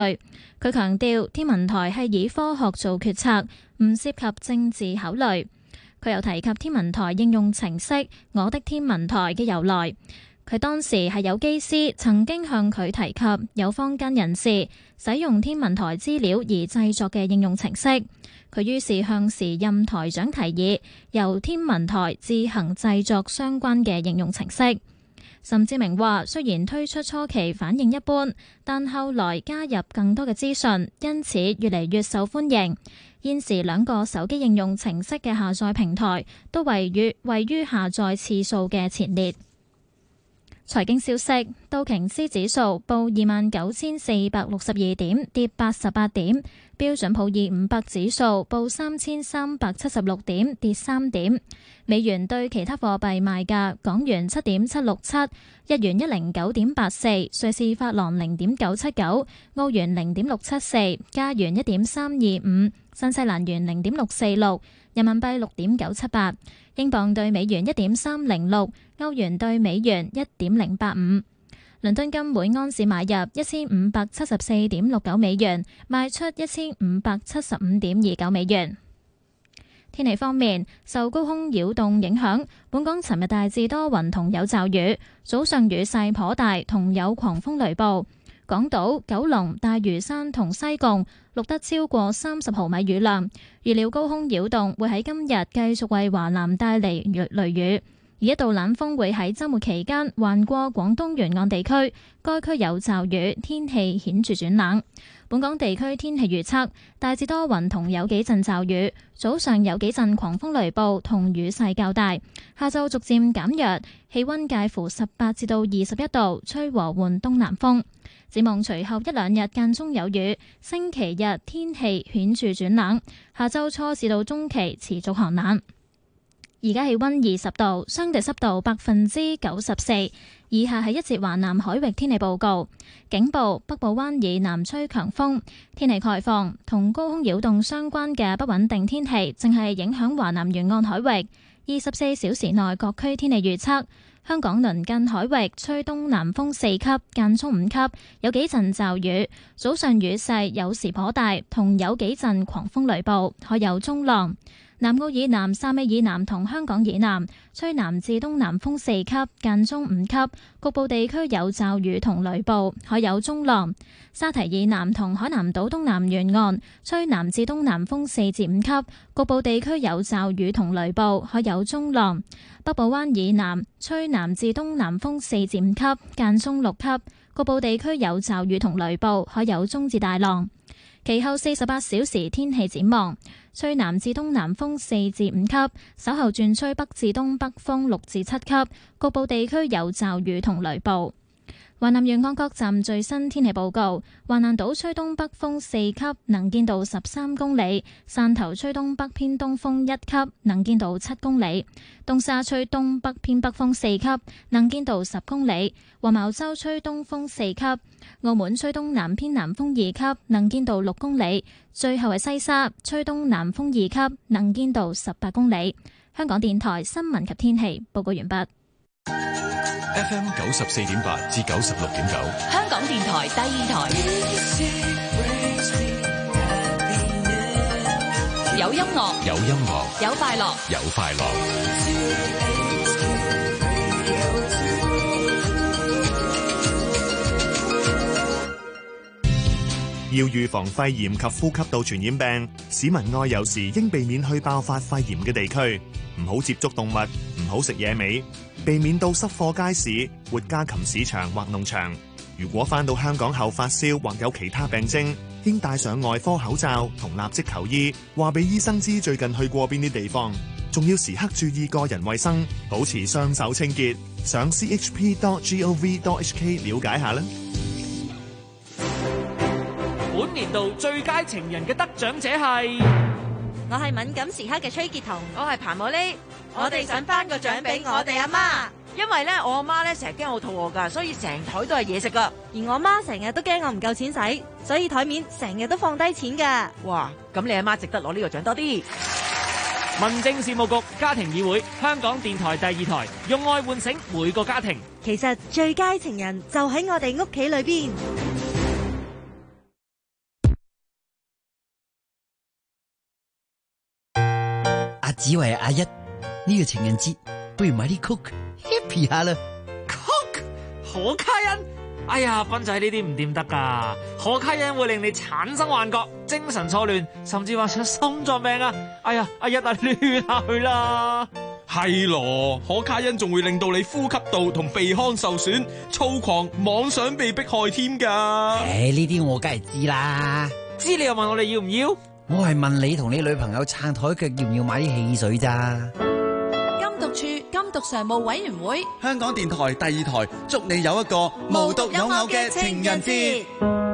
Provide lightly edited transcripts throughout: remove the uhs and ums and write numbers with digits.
佢強調天文台係以科學做決策，唔涉及政治考慮。佢又提及天文台應用程式我的天文台嘅由來。佢當時係有機師曾經向佢提及有坊間人士使用天文台資料而製作嘅應用程式。佢於是向時任台長提議，由天文台自行製作相關嘅應用程式。岑志明話：雖然推出初期反應一般，但後來加入更多嘅資訊，因此越嚟越受歡迎。現時2個手機應用程式嘅下載平台都位於下載次數嘅前列。財經消息，道瓊斯指數報29,462點，跌88點；標準普爾500指數報3,376點，跌3點。美元對其他貨幣賣價：港元7.767，日元109.84，瑞士法郎0.979，澳元0.674，加元1.325，新西蘭元0.646，人民幣6.978，英鎊對美元1.306，歐元對美元1.085。倫敦金每安士買入1574.69美元，賣出1575.29美元。天氣方面，受高空擾動影響，本港尋日大致多雲同有驟雨，早上雨勢頗大，同有狂風雷暴。港島、九龍、大嶼山同西貢錄得超過30毫米雨量。預料高空擾動會喺今日繼續為華南帶嚟雷雨。而一道冷鋒會喺週末期間橫過廣東沿岸地區，該區有驟雨，天氣顯著轉冷。本港地區天氣預測大致多雲同有幾陣驟雨，早上有幾陣狂風雷暴同雨勢較大，下晝逐漸減弱，氣溫介乎18至到21度，吹和緩東南風。展望隨後1-2日間中有雨，星期日天氣顯著轉冷，下週初至到中期持續寒冷。而家氣溫20度，相對濕度94%。以下係一節華南海域天氣報告。警報：北部灣以南吹強風，天氣概況。同高空擾動相關嘅不穩定天氣正係影響華南沿岸海域。24小時內各區天氣預測：香港鄰近海域吹東南風4級，間中5級，有幾陣驟雨，早上雨勢有時頗大，同有幾陣狂風雷暴，海有中浪。南澳以南、汕尾以南同香港以南吹南至東南風4級，間中5級，局部地區有驟雨同雷暴，海有中浪。沙堤以南同海南島東南沿岸吹南至東南風4至5級，局部地區有驟雨同雷暴，海有中浪。北部灣以南吹南至東南風4至5級，間中6級，局部地區有驟雨同雷暴，海有中至大浪。其後48小時天氣展望：吹南至東南風4至5級，稍後轉吹北至東北風6至7級，局部地區有驟雨同雷暴。華南沿岸各站最新天氣報告：華南島吹東北風4級，能見度13公里；汕頭吹東北偏東風1級，能見度7公里；東沙吹東北偏北風4級，能見度10公里；黃茅洲吹東風4級；澳門吹東南偏南風2級，能見度6公里；最後係西沙吹東南風2級，能見度18公里。香港電台新聞及天氣報告完畢。 FM 94.8至96.9， 香港電台第二台，有音樂， 有音樂， 有快樂， 有快樂。 要預防肺炎及呼吸道傳染病，市民外遊時應避免去爆發肺炎嘅地區，唔好接觸動物，唔好食野味，避免到濕貨街市、活家禽市場或農場。如果返到香港後發燒或有其他病徵，應戴上外科口罩同立即求醫，話俾醫生知最近去過邊啲地方，仲要時刻注意個人衛生，保持雙手清潔。上 chp.gov.hk 了解下啦。 本年度最佳情人嘅得獎者係， 我係敏感時刻嘅崔潔彤， 我係彭茉莉， 我哋想頒個獎俾我哋阿媽， 因為咧我阿媽咧成日驚我肚餓噶，所以成台都係嘢食噶， 而我媽成日都驚我唔夠錢使，所以台面成日都放低錢噶。 哇，咁你阿媽值得攞呢個獎多啲。 民政事務局家庭議會，香港電台第二台，用愛喚醒每個家庭。 其實最佳情人就喺我哋屋企裏邊。 阿子為阿一呢個情人節，不如買啲 Coke happy 下啦。 Coke 可卡因，哎呀，斌仔呢啲唔掂得噶，可卡因會令你產生幻覺、精神錯亂，甚至患上心臟病啊！哎呀，阿一啊，亂下去啦。 係咯，可卡因仲會令到你呼吸道同鼻腔受損、躁狂、妄想被迫害添㗎。 呢啲我梗係知啦。 知你又問我哋要唔要？ 我係問你同你女朋友撐台腳要唔要買啲汽水咋？ 禁毒處禁毒常務委員會， 香港電台第2台，祝你有一個無獨有偶嘅情人節。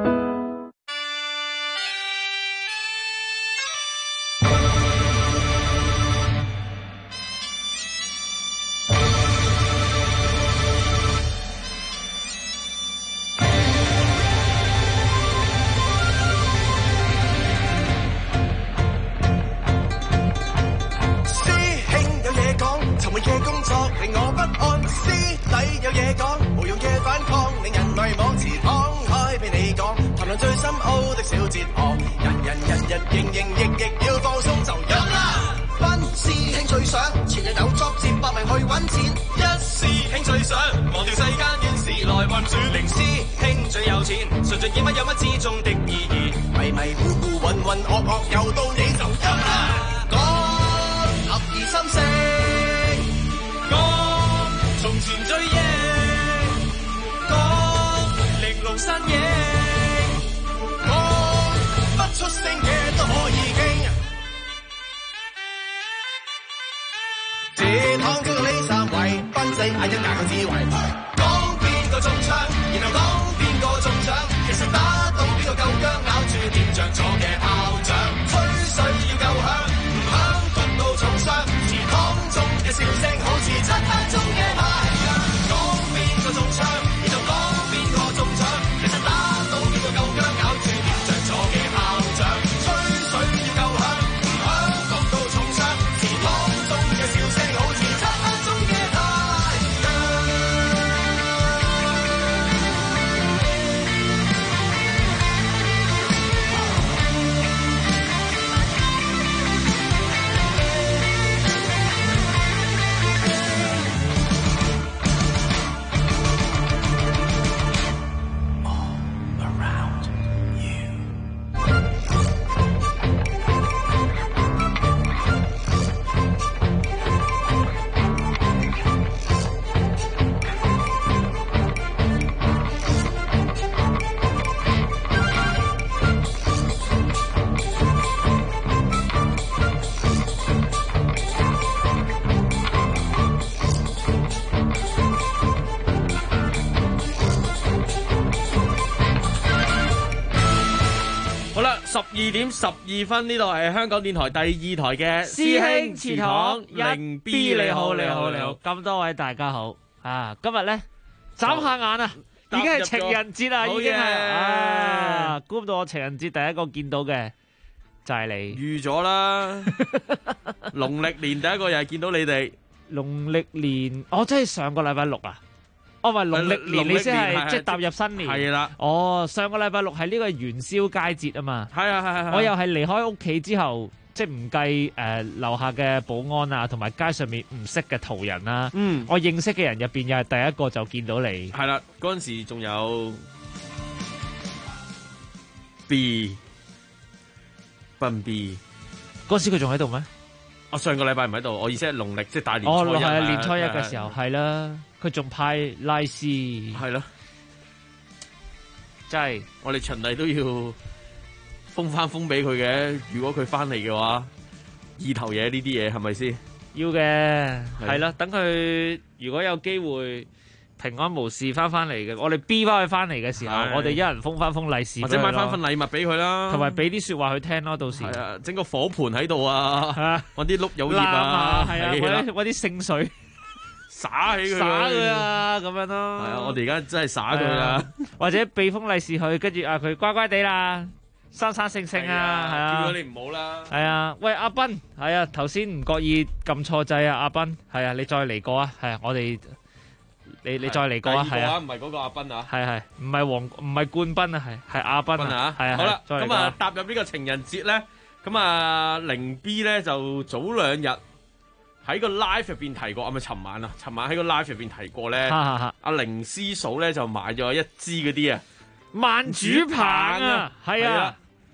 12:12，呢度係香港電台第2台嘅師兄祠堂零 B， 你好。 咁多位大家好啊！今日咧眨下眼啊，已經係情人節啦，已經係估唔到我情人節第一個見到嘅就係你。 預咗啦，農曆年第一個又係見到你哋。 農曆年，真係上個禮拜6啊！唔係農曆年，你先係即係踏入新年。 係啦。 上個禮拜6係呢個元宵佳節啊嘛。 係。 我又係離開屋企之後，即係唔計樓下嘅保安啊，同埋街上面唔識嘅途人啦。我認識嘅人入邊又係第一個就見到你。 係啦，嗰陣時仲有 B 奔 B， 嗰時佢仲喺度咩？ 上個禮拜唔喺度，我意思係農曆即係大年初一。 係年初一嘅時候，係啦。佢仲派利是， 係咯， 真係我哋循例都要封翻封俾佢嘅。如果佢翻嚟嘅話，意頭嘢呢啲嘢係咪先？ 要嘅，係啦。等佢如果有機會平安無事翻嚟嘅，我哋 B 翻佢翻嚟嘅時候，我哋一人封翻封利是， 或者買翻份禮物俾佢啦， 同埋俾啲說話佢聽咯。到時係啊，整個火盆喺度啊，搵啲碌柚葉啊， 係啊，搵啲聖水。 灑起佢， 灑佢啊，咁樣咯。 係啊，我哋而家真係灑佢啦。 或者俾封利是佢，跟住佢乖乖地啦，生生性性啊，係啊。 叫咗你唔好啦。 係啊，喂阿斌，係啊，頭先唔覺意撳錯掣啊，阿斌，係啊，你再嚟過啊，係啊，我哋你再嚟過啊，係啊， 唔係嗰個阿斌啊， 係，唔係冠斌啊，係阿斌啊，係啊。 好啦，咁啊踏入呢個情人節咧。 咁啊，零 B 咧就早2日喺個 live 入邊提過，咪尋晚喺個 live 入邊提過咧。阿凌師嫂咧就買咗一支嗰啲啊慢煮棒啊，係啊。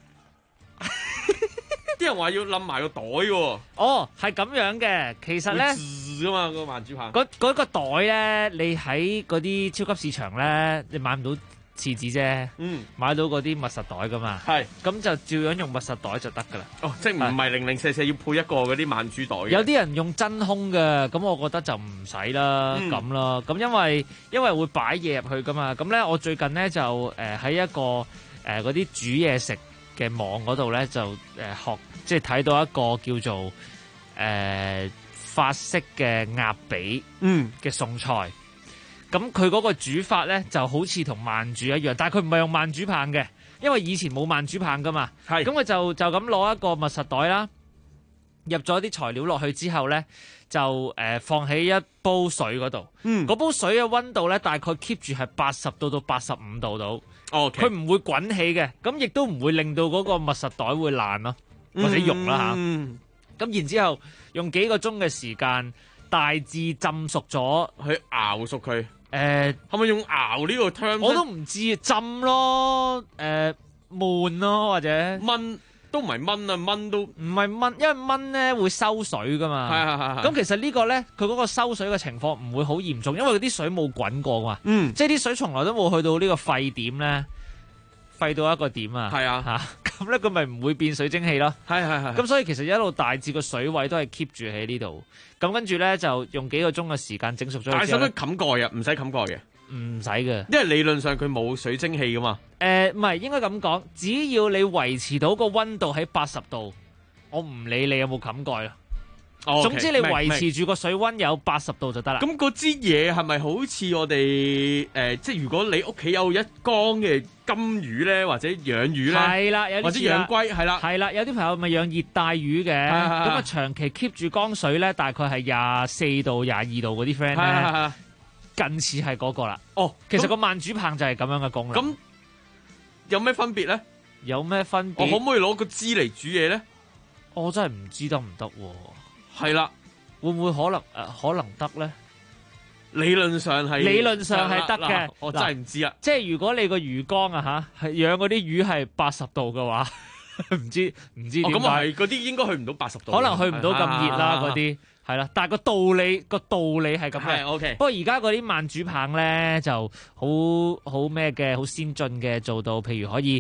啲人話要冧埋個袋喎。 哦，係咁樣嘅，其實咧字噶嘛個慢煮棒。 嗰個袋咧，你喺嗰啲超級市場咧，你買唔到廁紙啫。買到嗰啲密實袋噶嘛。係。咁就照樣用密實袋就得噶啦。 哦，即係唔係零零舍舍要配一個嗰啲慢煮袋嘅。 有啲人用真空嘅，咁我覺得就唔使啦，咁啦。咁因為會擺嘢入去噶嘛。咁咧，我最近咧就喺一個嗰啲煮嘢食嘅網嗰度咧就學，即係睇到一個叫做法式嘅鴨髀嘅餸菜。咁佢嗰個煮法咧就好似同慢煮一樣，但係佢唔係用慢煮棒嘅，因為以前冇慢煮棒噶嘛。係。咁佢就咁攞一個密實袋啦，入咗啲材料落去之後咧，就放喺一煲水嗰度。嗰煲水嘅溫度咧大概 keep 住係80度到85度到。佢唔會滾起嘅，咁亦都唔會令到嗰個密實袋會爛咯，或者溶啦嚇。咁然之後用幾個鐘嘅時間，大致浸熟咗， 去熬熟佢。係咪用熬呢個 term？ 我都唔知，浸咯，燜咯，或者燜都唔係燜啊，燜都唔係燜，因為燜咧會收水噶嘛。係。咁其實呢個咧，佢嗰個收水嘅情況唔會好嚴重，因為啲水冇滾過嘛。即係啲水從來都冇去到呢個沸點咧，沸到一個點啊。係啊。咁咧佢咪唔會變水蒸氣咯。係。咁所以其實一路大致個水位都係 keep 住喺呢度。咁跟住咧就用幾個鐘嘅時間整熟咗。 但係使唔使冚蓋啊？唔使冚蓋嘅。 唔使嘅， 因為理論上佢冇水蒸氣噶嘛。 唔係，應該咁講，只要你維持到個溫度喺80度，我唔理你有冇冚蓋啦。總之你維持住個水溫有80度就得啦。 咁嗰支嘢係咪好似我哋即係如果你屋企有一缸嘅金魚咧，或者養魚咧，係啦，有啲或者養龜，係啦， 係啦，有啲朋友咪養熱帶魚嘅，咁啊長期 keep 住缸水咧，大概係24度、22度嗰啲 friend 咧。近似係嗰個啦。其實個慢煮棒就係咁樣嘅功能。 咁有咩分別咧？ 有咩分別？ 我可唔可以攞個支嚟煮嘢咧？ 我真係唔知得唔得喎。 係啦， 會唔會可能得咧？ 理論上係得嘅。 我真係唔知啊。 即係如果你個魚缸啊嚇係養嗰啲魚係80度嘅話，唔知點解。 咁啊係，嗰啲應該去唔到80度。 可能去唔到咁熱啦，嗰啲。係啦，但係個道理係咁嘅。 OK。 不過而家嗰啲慢煮棒咧就好咩嘅，好先進嘅，做到譬如可以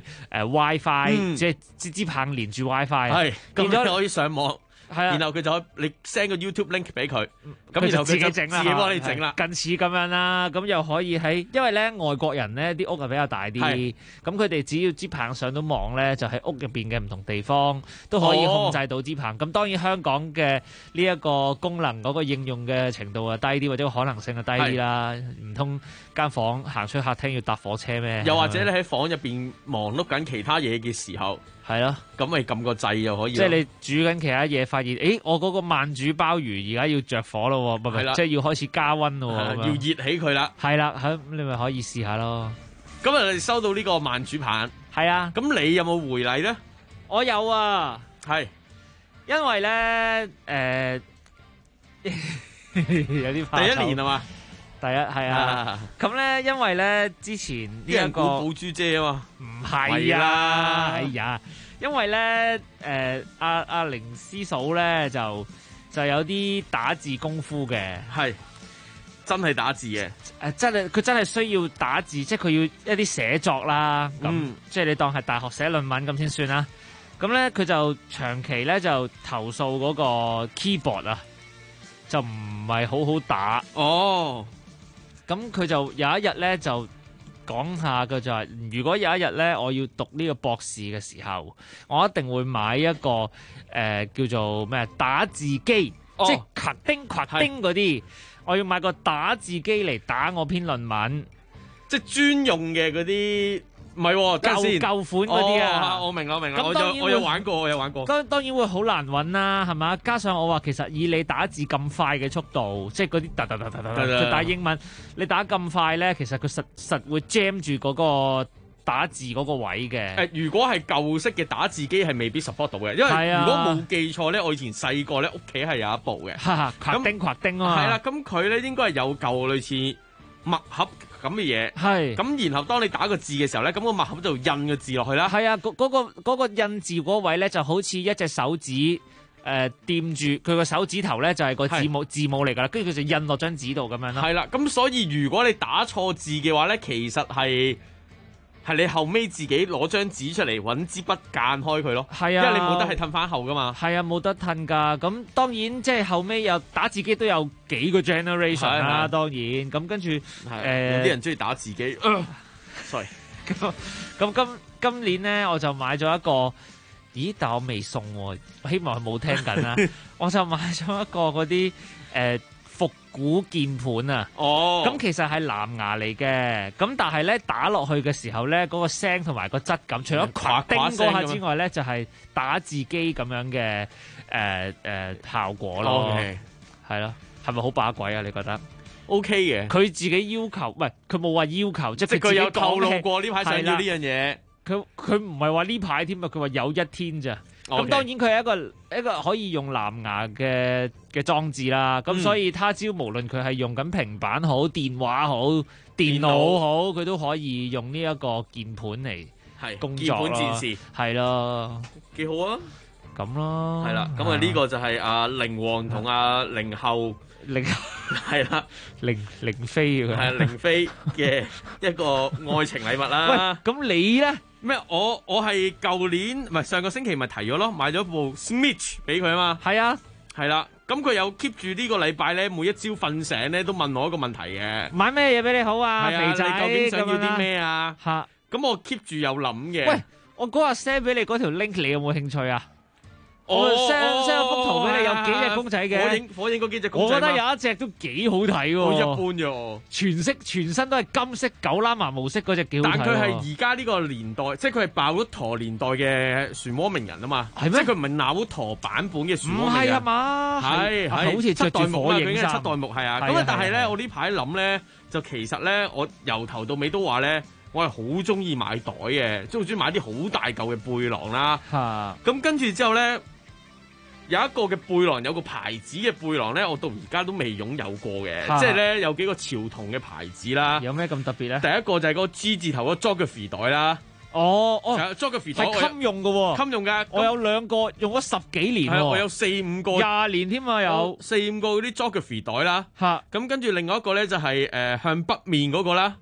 WiFi，即係支棒連住 WiFi。係。 咁你可以上網。 係啊。 然後佢就可以你 send 個 YouTube link 俾佢，咁佢就自己整啦， 自己幫你整啦。 近似咁樣啦，咁又可以喺，因為咧外國人咧啲屋係比較大啲，咁佢哋只要支棒上到網咧，就喺屋入邊嘅唔同地方都可以控制到支棒。咁當然香港嘅呢一個功能嗰個應用嘅程度啊低啲，或者個可能性啊低啲啦。唔通間房行出客廳要搭火車咩？ 又或者你喺房入邊忙碌緊其他嘢嘅時候。 係咯， 咁咪撳個掣就可以。 即係你煮緊其他嘢，發現我嗰個慢煮鮑魚而家要着火咯，唔係即係要開始加溫咯， 要熱起佢啦。 係啦，咁你咪可以試下咯。 咁啊，你收到呢個慢煮棒， 係啊。 咁你有冇回禮咧？ 我有啊， 係， 因為咧有啲怕第一年係嘛？ 第一係啊，咁咧因為咧之前呢一個寶珠姐啊嘛， 唔係啊，哎呀，因為咧阿凌師嫂咧就有啲打字功夫嘅， 係真係打字嘅， 佢真係需要打字，即係佢要一啲寫作啦，咁即係你當係大學寫論文咁先算啦。咁咧佢就長期咧就投訴嗰個 keyboard 啊，就唔係好好打哦。咁佢就有一日咧就講下佢就話，如果有一日咧我要讀呢個博士嘅時候，我一定會買一個叫做咩打字機，即係咔叮咔叮嗰啲，我要買個打字機嚟打我篇論文， 即係專用嘅嗰啲。唔係舊款嗰啲啊！ 我明啦，我有玩過。 當然會好難揾啦，係嘛？加上我話其實以你打字咁快嘅速度，即係嗰啲就打英文，你打咁快咧，其實佢實會 jam 住嗰個打字嗰個位嘅。 如果係舊式嘅打字機係未必 support 到嘅，因為如果冇記錯咧，我以前細個咧屋企係有一部嘅， 夸丁啊嘛。 係啦，咁佢咧應該係有舊類似墨盒咁嘅嘢， 係咁然後當你打個字嘅時候咧，咁個墨盒就印個字落去啦。 係啊，嗰個印字嗰位咧就好似一隻手指。掂住佢個手指頭咧，就係個字母嚟㗎啦，跟住佢就印落張紙度咁樣啦。 係啦，咁所以如果你打錯字嘅話咧，其實係你後尾自己攞張紙出嚟揾支筆間開佢咯。 係啊， 因為你冇得係褪翻後㗎嘛。 係啊，冇得褪㗎。咁當然即係後尾有打字機都有幾個 generation 啦。當然咁跟住有啲人中意打字機。sorry。 咁今年咧我就買咗一個。咦？但我未送喎，希望佢冇聽緊啦。我就買咗一個嗰啲復古鍵盤啊。 哦， 咁其實係藍牙嚟嘅，咁但係咧打落去嘅時候咧，嗰個聲同埋個質感，除咗夸叮嗰下之外咧，就係打字機咁樣嘅效果咯。係咯，係咪好把鬼啊？你覺得 ？OK 嘅， 佢自己要求，唔係佢冇話要求，即係佢有透露過呢排想要呢樣嘢。 佢唔係話呢排添啊，佢話有一天咋。咁當然佢係一個可以用藍牙嘅裝置啦。咁所以他朝無論佢係用緊平板好、電話好、電腦好，佢都可以用呢一個鍵盤嚟工作咯。鍵盤戰士係咯， 幾好啊！ 咁咯， 係啦。咁啊呢個就係阿寧王同阿寧后。係啦， 凌飛嘅係凌飛嘅一個愛情禮物啦。 喂，咁你咧咩？我係舊年唔係上個星期咪提咗咯，買咗部 Switch 俾佢啊嘛。 係啊， 係啦。咁佢有 keep 住呢個禮拜咧，每一朝瞓醒咧都問我一個問題嘅。 買咩嘢俾你好啊？肥仔， 你究竟想要啲咩啊？ 嚇！ 咁我 keep 住有諗嘅。 喂，我嗰日 send 俾你嗰條 link，你有冇興趣啊？我 send 幅圖俾你，有幾隻公仔嘅。 火影嗰幾隻公仔。 我覺得有一隻都幾好睇喎。 好一般啫。 全身都係金色狗喇嘛模式嗰隻幾好睇。 但佢係而家呢個年代，即係佢係爆咗陀年代嘅漩渦鳴人啊嘛。 係咩？ 即係佢唔係鬧陀版本嘅漩渦鳴人。 唔係啊嘛。 係好似着住火影衫。 佢七代目係啊。咁啊，但係咧，我呢排諗咧，就其實咧，我由頭到尾都話咧，我係好中意買袋嘅，即係好中意買啲好大嚿嘅背囊啦。咁跟住之後咧。有一個嘅背囊，有個牌子嘅背囊咧，我到而家都未擁有過嘅，即係咧有幾個潮童嘅牌子啦。 有咩咁特別咧？ 第一個就係嗰個 G 字頭嗰 Geography 袋啦。 哦 ，Geography 袋係襟用嘅喎， 襟用㗎。 我有兩個用咗10幾年喎， 我有4-5個 ，20年添啊，有 4-5個嗰啲 Geography 袋啦。咁跟住另外一個咧就係向北面嗰個啦。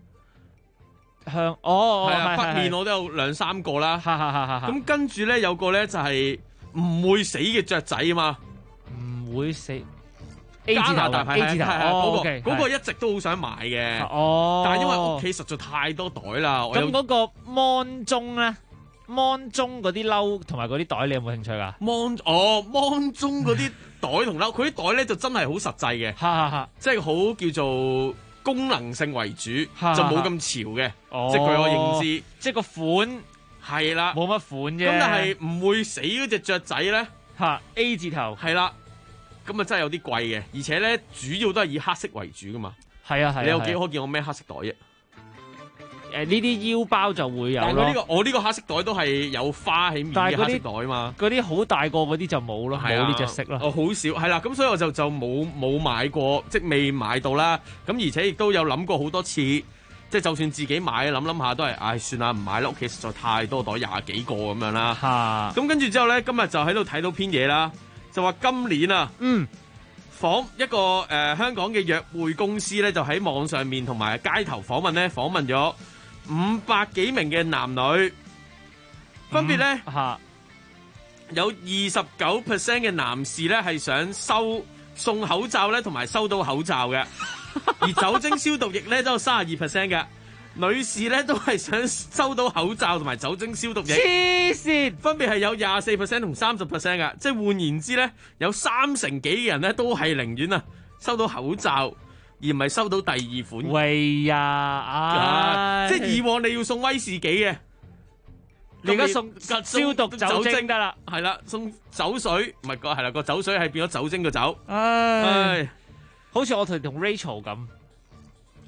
北面我都有2-3個啦。咁跟住咧有個咧就係。唔會死嘅雀仔啊嘛， 唔會死 A 字頭大牌 A 字頭嗰個一直都好想買嘅，但係因為屋企實在太多袋啦。 咁嗰個 Mon 中咧，Mon 中嗰啲褸同埋嗰啲袋，你有冇興趣噶 ？Mon 中嗰啲袋同褸，佢啲袋咧就真係好實際嘅，即係好叫做功能性為主，就冇咁潮嘅，即係據我認知， 即係個款。 係啦， 冇乜款啫。 咁但係唔會死嗰隻雀仔咧 ，A 字頭係啦，咁啊真係有啲貴嘅，而且咧主要都係以黑色為主噶嘛。 係啊， 你有幾可見我孭黑色袋啫？ 呢啲腰包就會有咯。 但我呢個黑色袋都係有花喺面嘅黑色袋啊嘛。 嗰啲好大個嗰啲就冇咯，冇呢隻色咯。 我好少係啦，咁所以我就冇買過，即係未買到啦。咁而且亦都有諗過好多次。即係就算自己買，諗下都係，算啦，唔買啦。屋企實在太多袋，20幾個咁樣啦。咁跟住之後咧，今日就喺度睇到篇嘢啦，就話今年啊，訪一個香港嘅約會公司咧，就喺網上面同埋街頭訪問咧，訪問咗500幾名嘅男女，分別咧有29% 嘅男士咧係想送口罩咧，同埋收到口罩嘅。而酒精消毒液咧都有32% 嘅，女士咧都係想收到口罩同埋酒精消毒液。 黐線， 分別係有24%同30% 嘅，即係換言之咧，有30%幾嘅人咧都係寧願收到口罩，而唔係收到第二款。 喂呀， 即係以往你要送威士忌嘅， 你而家送消毒酒精得啦， 係啦，送酒水唔係係啦，個酒水係變咗酒精嘅酒。 唉。好似我同 Rachel 咁，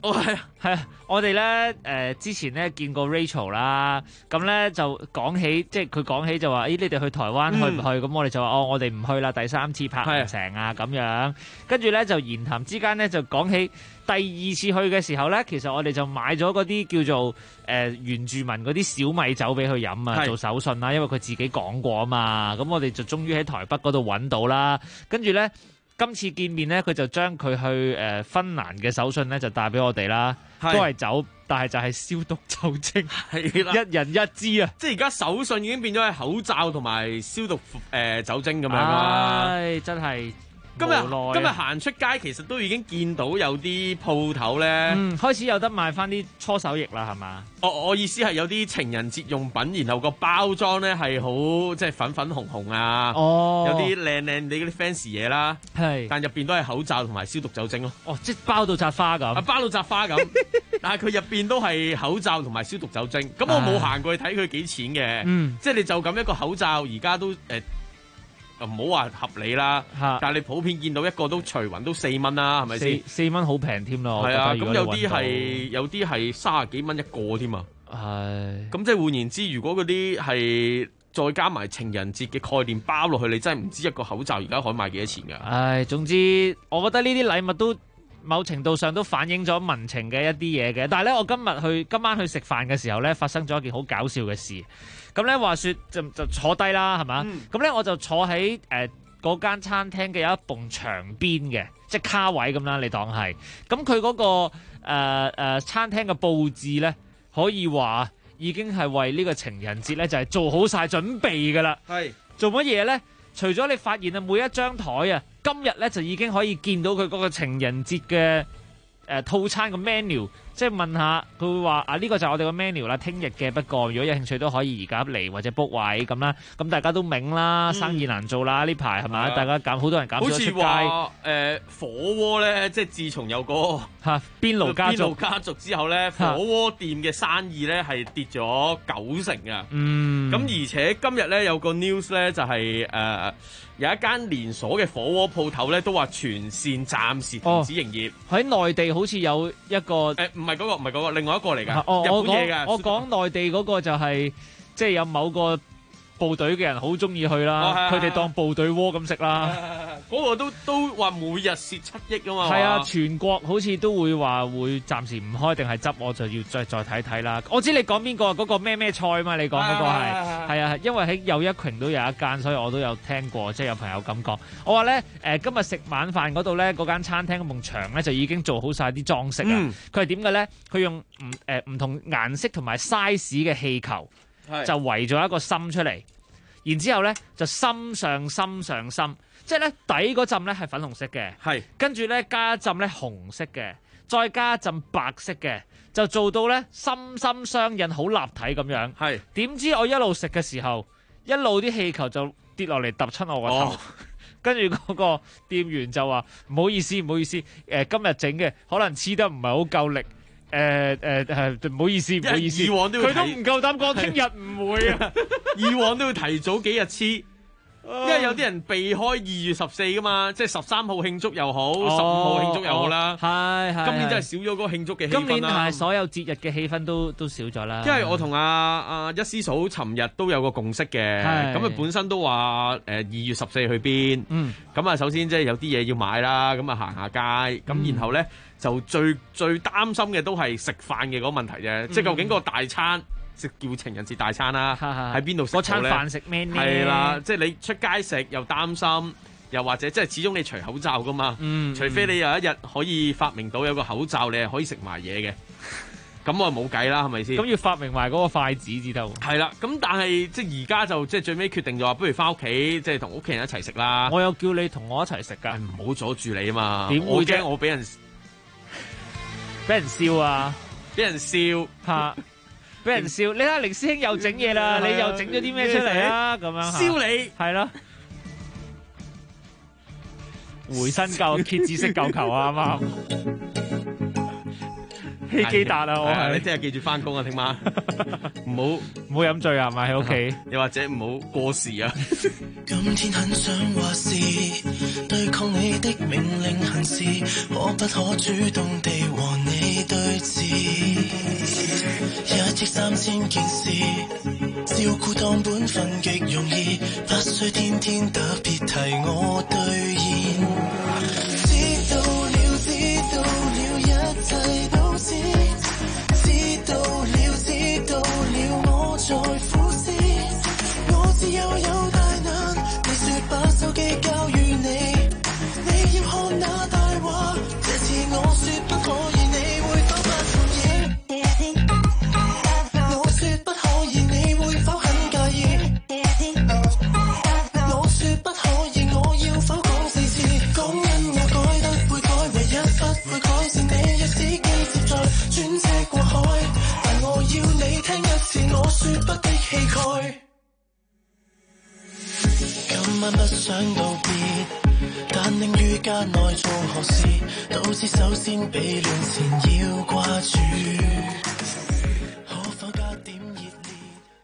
係啊，我哋咧之前咧見過 Rachel 啦，咁咧就講起，即係佢講起就話，你哋去台灣去唔去？咁我哋就話我哋唔去啦，第3次拍唔成啊咁樣。跟住咧就言談之間咧就講起第2次去嘅時候咧，其實我哋就買咗嗰啲叫做原住民嗰啲小米酒俾佢飲啊，做手信啦，因為佢自己講過啊嘛。咁我哋就終於喺台北嗰度揾到啦，跟住咧。今次見面咧，佢就將佢去芬蘭嘅手信咧就帶俾我哋啦，都係酒，但係就係消毒酒精，係啦，一人一支啊！ 即係而家手信已經變咗係口罩同埋消毒酒精咁樣啦。 唉，真係今日行出街，其實都已經見到有啲鋪頭咧， 開始有得賣翻啲搓手液啦，係嘛？ 我意思係有啲情人節用品，然後個包裝咧係好即係粉粉紅紅啊，有啲靚你嗰啲 fancy 嘢啦，但入邊都係口罩同埋消毒酒精咯。 即係包到扎花咁， 包到扎花咁，但係佢入邊都係口罩同埋消毒酒精。咁我冇行過去睇佢幾錢嘅，即係你就咁一個口罩，而家都唔好話合理啦，但係你普遍見到一個都除勻都4蚊啦，係咪先 ？4蚊好平添咯， 係啊，咁有啲係30幾蚊一個添啊，係。咁即係換言之，如果嗰啲係再加埋情人節嘅概念包落去，你真係唔知一個口罩而家可以賣幾多錢㗎？ 唉，總之我覺得呢啲禮物都某程度上都反映咗民情嘅一啲嘢嘅。但係咧，我今晚去食飯嘅時候咧，發生咗一件好搞笑嘅事。咁咧話説就坐低啦，係嘛？咁咧我就坐喺嗰間餐廳嘅有一埲牆邊嘅，即係卡位咁啦，你當係。咁佢嗰個餐廳嘅佈置咧，可以話已經係為呢個情人節咧就係做好晒準備㗎啦。係做乜嘢咧？除咗你發現啊，每一張台啊，今日咧就已經可以見到佢嗰個情人節嘅套餐嘅 menu。即係問下佢會話呢個就係我哋個 menu 啦，聽日嘅。不過如果有興趣都可以而家嚟或者 book 位咁啦。咁大家都明啦，生意難做啦呢排係咪？大家好多人減少出街。好似話火鍋咧，即係自從有個邊爐家族之後咧，火鍋店嘅生意咧係跌咗90%啊。咁而且今日咧有個 news 咧就係有一間連鎖嘅火鍋鋪頭咧都話全線暫時停止營業。 喺內地好似有一個唔係嗰個，另外一個嚟㗎，日本嘢㗎。 我講內地嗰個就係即係有某個部隊嘅人好中意去啦，佢哋當部隊鍋咁食啦。 嗰個都話每日蝕7億啊嘛。 係啊，全國好似都會話會暫時唔開定係執，我就要再睇睇啦。我知你講邊個嗰個咩菜啊嘛？你講嗰個係啊，因為喺又一群都有一間，所以我都有聽過，即係有朋友咁講。我話咧今日食晚飯嗰度咧，嗰間餐廳嘅埲牆咧就已經做好晒啲裝飾啊。佢係點嘅咧？佢用唔同顏色同埋 size 嘅氣球。就圍咗一個心出嚟，然之後咧就心上心上心，即係咧底嗰浸咧係粉紅色嘅，係跟住咧加一浸咧紅色嘅，再加一浸白色嘅，就做到咧心心相印，好立體咁樣。係點知我一路食嘅時候，一路啲氣球就跌落嚟揼親我個頭，跟住嗰個店員就話唔好意思，今日整嘅可能黐得唔係好夠力。唔好意思， 以往都要佢都唔夠膽講，聽日唔會啊！ 以往都要提早幾日黐，因為有啲人避開2月14噶嘛，即係13號慶祝又好，15號慶祝又好啦。係今年真係少咗嗰個慶祝嘅氣氛啦。 今年係所有節日嘅氣氛都少咗啦。 因為我同阿一師嫂尋日都有個共識嘅，咁啊本身都話2月14去邊，咁啊首先即係有啲嘢要買啦，咁啊行下街，咁然後咧。就最擔心嘅都係食飯嘅嗰個問題啫，即係究竟個大餐即叫情人節大餐啦，喺邊度食咧？ 嗰餐飯食咩呢？ 係啦，即係你出街食又擔心，又或者即係始終你除口罩噶嘛，除非你有一日可以發明到有個口罩你係可以食埋嘢嘅，咁我冇計啦，係咪先？咁要發明埋嗰個筷子至得。 係啦，咁但係即係而家就即係最尾決定咗話，不如翻屋企即係同屋企人一齊食啦。 我有叫你同我一齊食㗎， 唔好阻住你啊嘛！ 點會啫？ 我俾人笑啊！ 俾人笑嚇，俾人笑。你睇下凌師兄又整嘢啦，你又整咗啲咩出嚟啊？咁樣燒你係咯，回身救蝎子式救球啊嘛！希基達啊，我係你聽日記住翻工啊，聽晚唔好飲醉啊，係咪喺屋企？ 又或者唔好過時啊！ 今天很想話是對抗你的命令行事，可不可主動地和你對峙，1億3000件事，照顧當本分極容易，不需天天特別提我兌現。知道了，知道了，一切都知，知道了，知道了，我在苦思，我自幼有大難，你說把手機交予你，你要看那大話，這次我說不可以，你會否不同意？我說不可以，你會否很介意？我說不可以，我要否講4次？講因我改得會改，唯一不會改是你若只記接在轉車過海，但我要你聽一次我說不的氣概。今晚不想道別，但寧於家內做何事，都知首先比戀前要掛住，可否加點熱烈？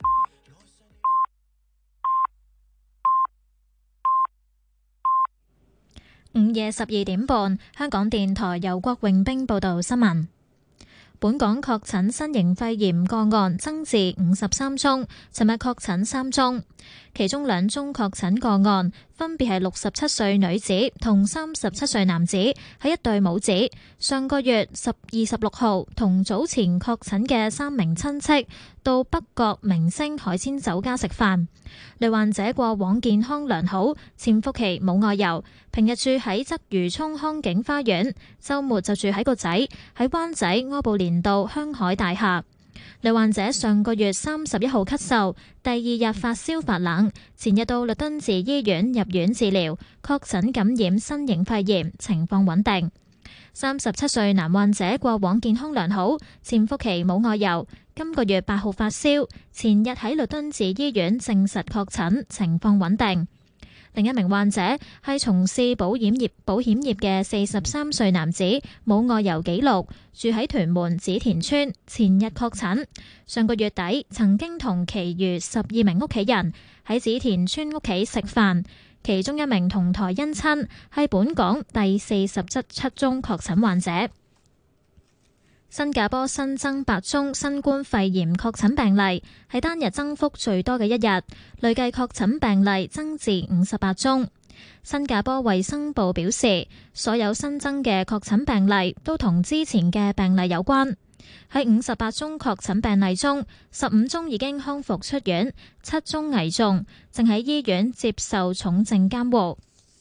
午夜12點半，香港電台由郭榮冰報道新聞。本港確診新型肺炎個案增至53宗，尋日確診3宗，其中2宗確診個案分別係67歲女子同37歲男子，係一對母子。上個月26號同早前確診嘅3名親戚到北角明星海鮮酒家食飯。女患者過往健康良好，潛伏期冇外遊，平日住喺鰂魚涌康景花園，週末就住喺個仔喺灣仔柯布連道香海大廈。女患者上個月31號咳嗽，第2日發燒發冷，前日到律敦治醫院入院治療，確診感染新型肺炎，情況穩定。37歲男患者過往健康良好，潛伏期冇外遊，今個月8號發燒，前日喺律敦治醫院證實確診，情況穩定。另一名患者係從事保險業嘅43歲男子，冇外遊記錄，住喺屯門紫田村，前日確診。上個月底曾經同其餘12名屋企人喺紫田村屋企食飯，其中一名同台姻親係本港第47宗確診患者。新加坡新增8宗新冠肺炎確診病例，係單日增幅最多嘅一日，累計確診病例增至58宗。新加坡衛生部表示，所有新增嘅確診病例都同之前嘅病例有關。喺58宗確診病例中，15宗已經康復出院，7宗危重，正喺醫院接受重症監護。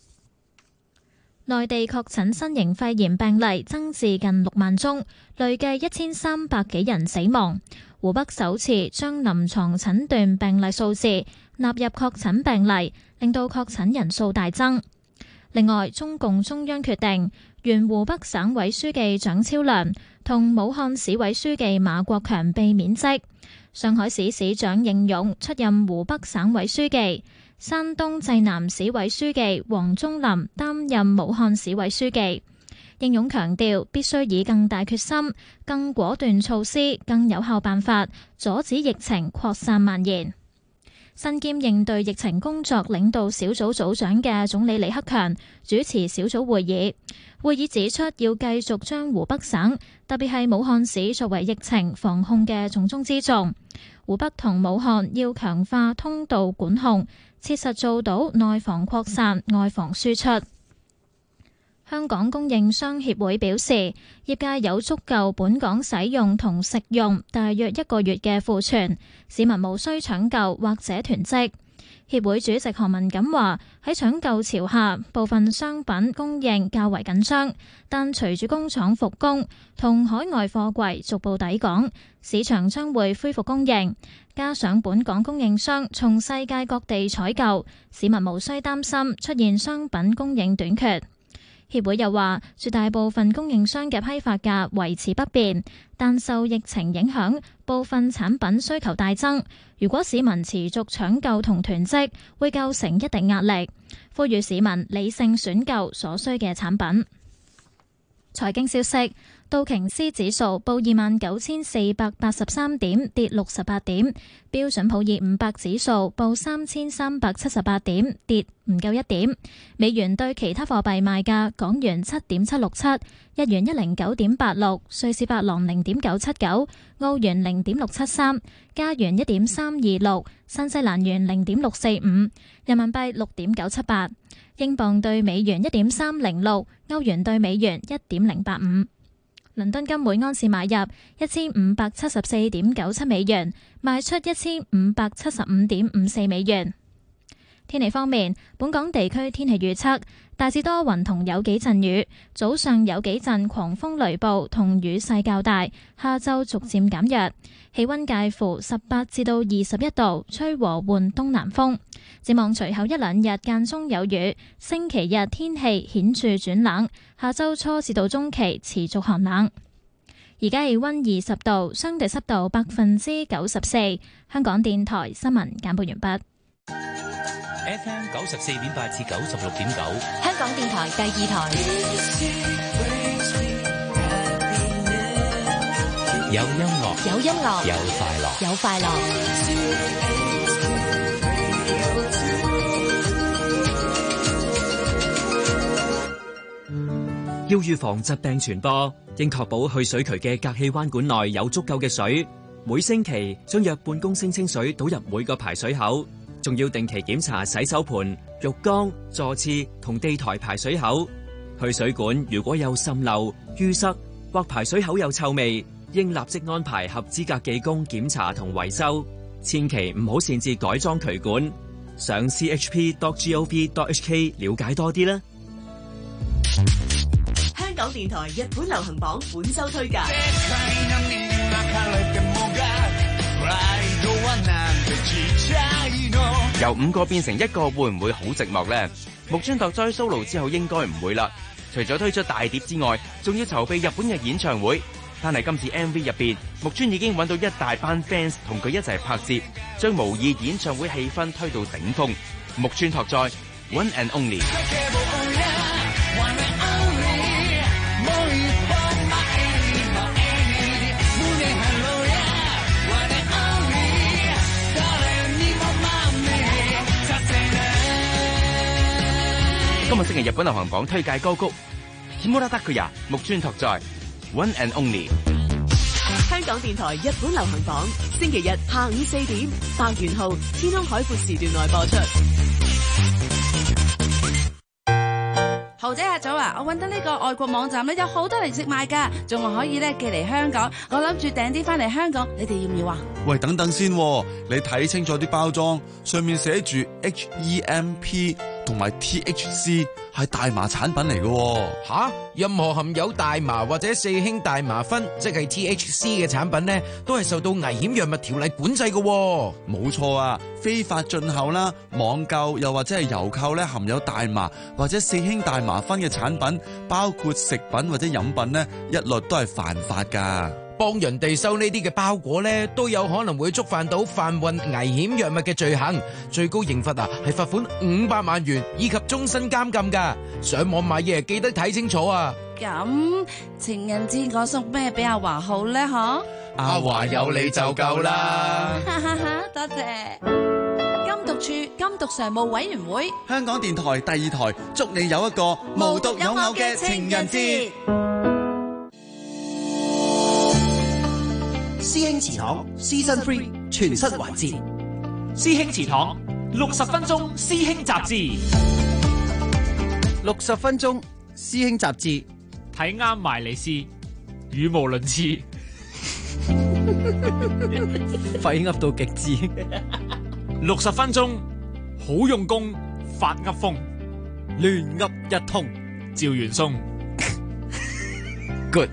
內地確診新型肺炎病例增至近6萬宗，累計1300幾人死亡。湖北首次將臨床診斷病例數字納入確診病例，令到確診人數大增。另外，中共中央決定原湖北省委書記蔣超良同武漢市委書記馬國強被免職，上海市市長應勇出任湖北省委書記，山東濟南市委書記王忠林擔任武漢市委書記。應勇強調，必須以更大決心、更果斷措施、更有效辦法，阻止疫情擴散蔓延。身兼應對疫情工作領導小組組長嘅總理李克強主持小組會議。會議指出，要繼續將湖北省，特別係武漢市作為疫情防控嘅重中之重。湖北同武漢要強化通道管控，切實做到內防擴散、外防輸出。香港供應商協會表示，業界有足夠本港使用同食用大約1個月嘅庫存，市民無需搶購或者囤積。協會主席何文錦話：喺搶購潮下，部分商品供應較為緊張，但隨住工廠復工同海外貨櫃逐步抵港，市場將會恢復供應。加上本港供應商從世界各地採購，市民無需擔心出現商品供應短缺。協會又話，絕大部分供應商嘅批發價維持不變，但受疫情影響，部分產品需求大增。如果市民持續搶購同囤積，會構成一定壓力。呼籲市民理性選購所需嘅產品。財經消息， 道瓊斯指數報29,483點，跌68點；標準普爾500指數報3,378點，跌唔夠1點。美元對其他貨幣賣價：港元7.767，日元109.86，瑞士法郎0.979，澳元0.673，加元1.326，新西蘭元0.645，人民幣6.978，英鎊對美元1.306，歐元對美元1.085。倫敦金每安士買入1574.97美元，賣出1575.54美元。天氣方面，本港地區天氣預測大致多雲同有幾陣雨，早上有幾陣狂風雷暴同雨勢較大，下晝逐漸減弱，氣溫介乎18至到21度，吹和緩東南風。展望隨後一兩日間中有雨，星期日天氣顯著轉冷，下週初至到中期持續寒冷。而家氣溫20度，相對濕度94%。香港電台新聞簡報完畢。 FM 94.8至96.9， 香港電台第二台。 有音樂， 有音樂， 有快樂， 有快樂。 要預防疾病傳播，應確保去水渠嘅隔氣彎管內有足夠嘅水。每星期將約半公升清水倒入每個排水口。仲要定期檢查洗手盆、浴缸、座廁同地台排水口。去水管如果有滲漏、淤塞或排水口有臭味，應立即安排合資格技工檢查同維修。千祈唔好擅自改裝渠管。上 chp.gov.hk 了解多啲啦。 香港電台日本流行榜本周推介。 由5個變成1個會唔會好寂寞呢？木村拓哉 solo 之後應該唔會啦。除咗推出大碟之外，仲要籌備日本嘅演唱會。但係今次 MV 入邊，木村已經揾到一大班 fans 同佢一齊拍攝，將模擬演唱會氣氛推到頂峰。木村拓哉 One and Only。今日星期日本流行榜推介歌曲《Himura Takuya》木村拓哉 One and Only。 香港電台日本流行榜星期日下午4點，百元號天空海闊時段內播出。 豪姐阿祖啊，我揾到呢個外國網站咧，有好多零食賣噶，仲話可以咧寄嚟香港。我諗住訂啲翻嚟香港，你哋要唔要啊？ 喂，等等先，你睇清楚啲包裝，上面寫住 HEMP 同埋 THC 係大麻產品嚟嘅。 吓，任何含有大麻或者4氫大麻酚，即係 THC 嘅產品呢，都係受到危險藥物條例管制嘅。 冇錯啊，非法進口啦、網購又或者係郵購咧，含有大麻或者4氫大麻酚嘅產品，包括食品或者飲品呢，一律都係犯法噶。 幫人哋收呢啲嘅包裹呢，都有可能會觸犯到販運危險藥物嘅罪行，最高刑罰係罰款500萬元以及終身監禁噶。上網買嘢記得睇清楚啊！ 咁情人節我送咩俾阿華好呢？嗬， 阿華有你就夠啦。 多謝。金獨處金獨常務委員會， 香港電台第二台，祝你有一個無獨有偶嘅情人節。 師兄祠堂 Season 3全新環節， 師兄祠堂60分鐘師兄雜誌 ，60分鐘師兄雜誌， 睇啱埋你試，語無倫次， 廢噏到極致。 60分鐘好用功，發噏風， 亂噏一通， 趙元松 ，good。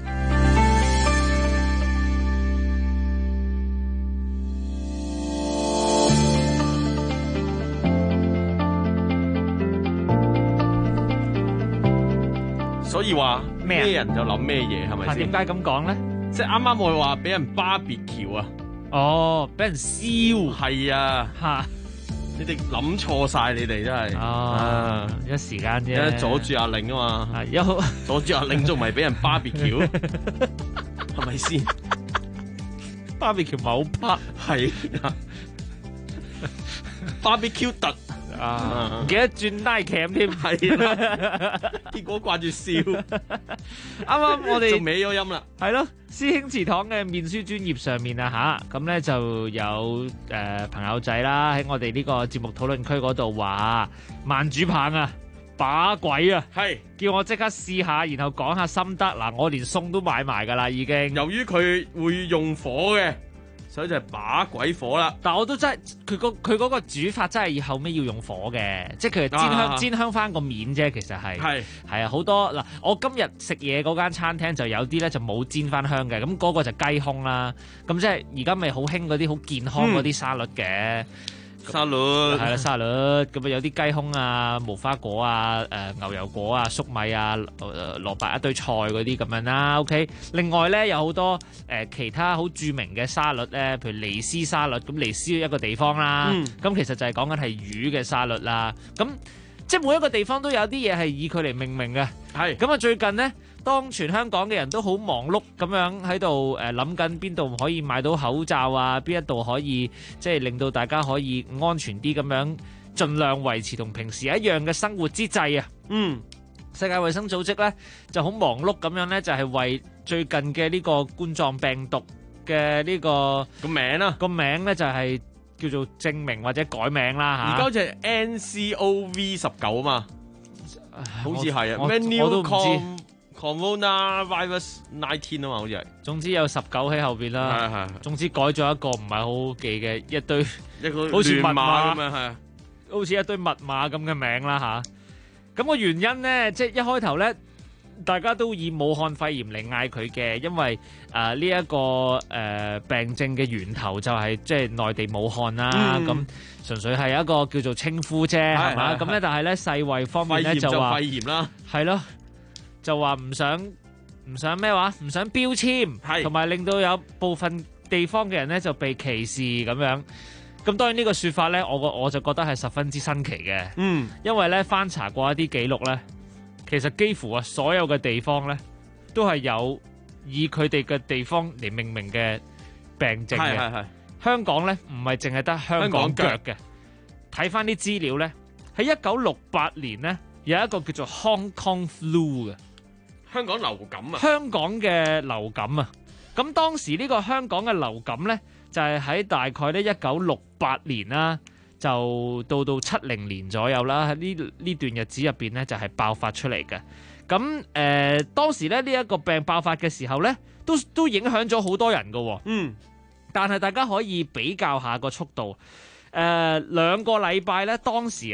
所以話咩人就諗咩嘢，係咪先？ 點解咁講咧？ 即係啱啱我話俾人巴別橋啊！ 哦，俾人燒係啊！ 嚇， 你哋諗錯晒，你哋真係一時間啫， 一阻住阿令啊嘛， 有阻住阿令仲咪俾人芭比橋，係咪先？ 芭比橋冇拍， 係芭比 Q 突唔記得轉拉 cam 添， 係啦，結果掛住笑， 啱啱我哋仲歪咗音啦， 係咯，師兄祠堂嘅面書專頁上面啊吓，咁咧就有朋友仔啦喺我哋呢個節目討論區嗰度話慢煮棒啊把鬼啊， 係叫我即刻試下，然後講下心得。嗱，我連餸都買埋噶啦，已經。 由於佢會用火嘅，所以就係把鬼火啦。 但我都真係佢嗰個煮法真係後尾要用火嘅，即係佢煎香翻個面啫。其實係啊，好多嗱，我今日食嘢嗰間餐廳就有啲咧就冇煎翻香嘅，咁嗰個就雞胸啦。咁即係而家咪好興嗰啲好健康嗰啲沙律嘅。 沙律係啦，沙律咁啊，有啲雞胸啊、無花果啊、牛油果啊、粟米啊、蘿蔔一堆菜嗰啲咁樣啦。OK， 另外咧有好多其他好著名嘅沙律咧，譬如尼斯沙律，咁尼斯一個地方啦，咁其實就係講緊係魚嘅沙律啦。咁即係每一個地方都有啲嘢係以佢嚟命名嘅。 係咁啊，最近呢，當全香港嘅人都好忙碌咁樣喺度諗緊邊度可以買到口罩啊，邊一度可以即係令到大家可以安全啲咁樣，盡量維持同平時一樣嘅生活之際啊。世界衛生組織咧就好忙碌咁樣咧，就係為最近嘅呢個冠狀病毒嘅呢個名啊， 個名咧就係叫做證明或者改名啦嚇。 而家好似係 NCOV19啊嘛，好似係啊，咩 New Coronavirus 19啊嘛，好似係。 總之有19喺後邊啦。係。總之改咗一個唔係好記嘅一個好似密碼咁樣，係啊，好似一堆密碼咁嘅名啦嚇。咁個原因咧，即係一開頭咧，大家都以武漢肺炎嚟嗌佢嘅，因為呢一個病症嘅源頭就係即係內地武漢啦。咁純粹係一個叫做稱呼啫，係嘛？咁咧，但係咧世衛方面咧就話肺炎啦， 係咯，就話唔想咩話，唔想標籤，同埋令到有部分地方嘅人咧就被歧視咁樣。咁當然呢個說法咧，我就覺得係十分之新奇嘅。因為咧翻查過一啲記錄咧，其實幾乎所有嘅地方咧都係有以佢哋嘅地方嚟命名嘅病症嘅。香港咧唔係淨係得香港腳嘅。睇翻啲資料咧，喺1968年咧有一個叫做 Hong Kong Flu 嘅香港流感啊。 香港嘅流感啊，咁當時呢個香港嘅流感咧，就係喺大概咧1968年啦，就到70年左右啦，喺呢段日子入邊咧就係爆發出嚟嘅。咁當時咧呢一個病爆發嘅時候咧，都影響咗好多人㗎。但係大家可以比較下個速度。2個禮拜咧，當時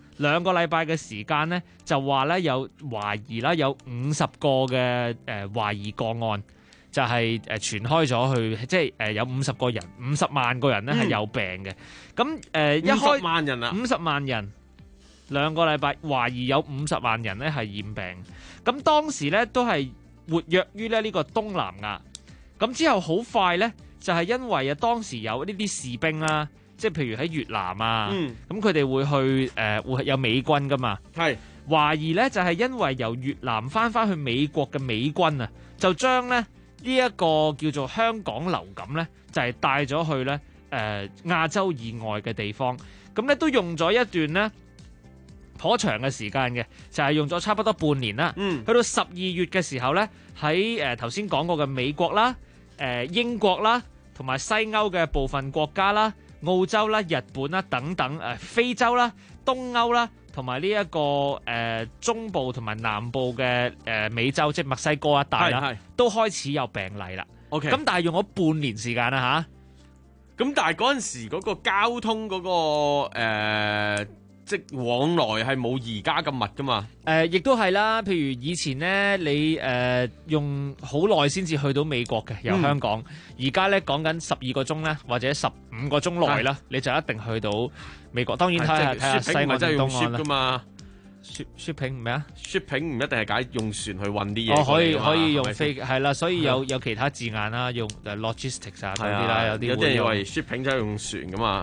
2個禮拜嘅時間咧，就話咧有懷疑啦，有50個嘅懷疑個案。就係傳開咗去，即係有50萬個人咧係有病嘅。咁 50萬人啊 ，50萬人2個禮拜懷疑有50萬人咧係染病。咁當時咧都係活躍於咧呢個東南亞。咁之後好快咧，就係因為當時有呢啲士兵啦，即係譬如喺越南啊，咁佢哋會去會有美軍噶嘛。 係懷疑咧就係因為由越南翻去美國嘅美軍啊，就將咧呢一個叫做香港流感咧，就係帶咗去咧亞洲以外嘅地方，咁咧都用咗一段咧頗長嘅時間嘅，就係用咗差不多半年啦。去到12月嘅時候咧，喺頭先講過嘅美國啦、英國啦，同埋西歐嘅部分國家啦、澳洲啦、日本啦等等，非洲啦、東歐啦，同埋呢一個中部同埋南部嘅美洲，即係墨西哥一帶啦，都開始有病例啦。 OK， 咁但係用咗半年時間啦嚇。 咁但係嗰陣時嗰個交通嗰個即往來係冇而家咁密噶嘛？ 亦都係啦。譬如以前咧，你用好耐先至去到美國嘅，由香港。而家咧講緊12個鐘咧，或者15個鐘內啦，你就一定去到美國。當然睇下西岸定東岸啦嘛。shipping 咩啊 ？shipping 唔一定係解用船去運啲嘢。 可以用飛係啦，所以有其他字眼啦，用 logistics 啊嗰啲啦，有啲人以為 shipping 就係用船噶嘛。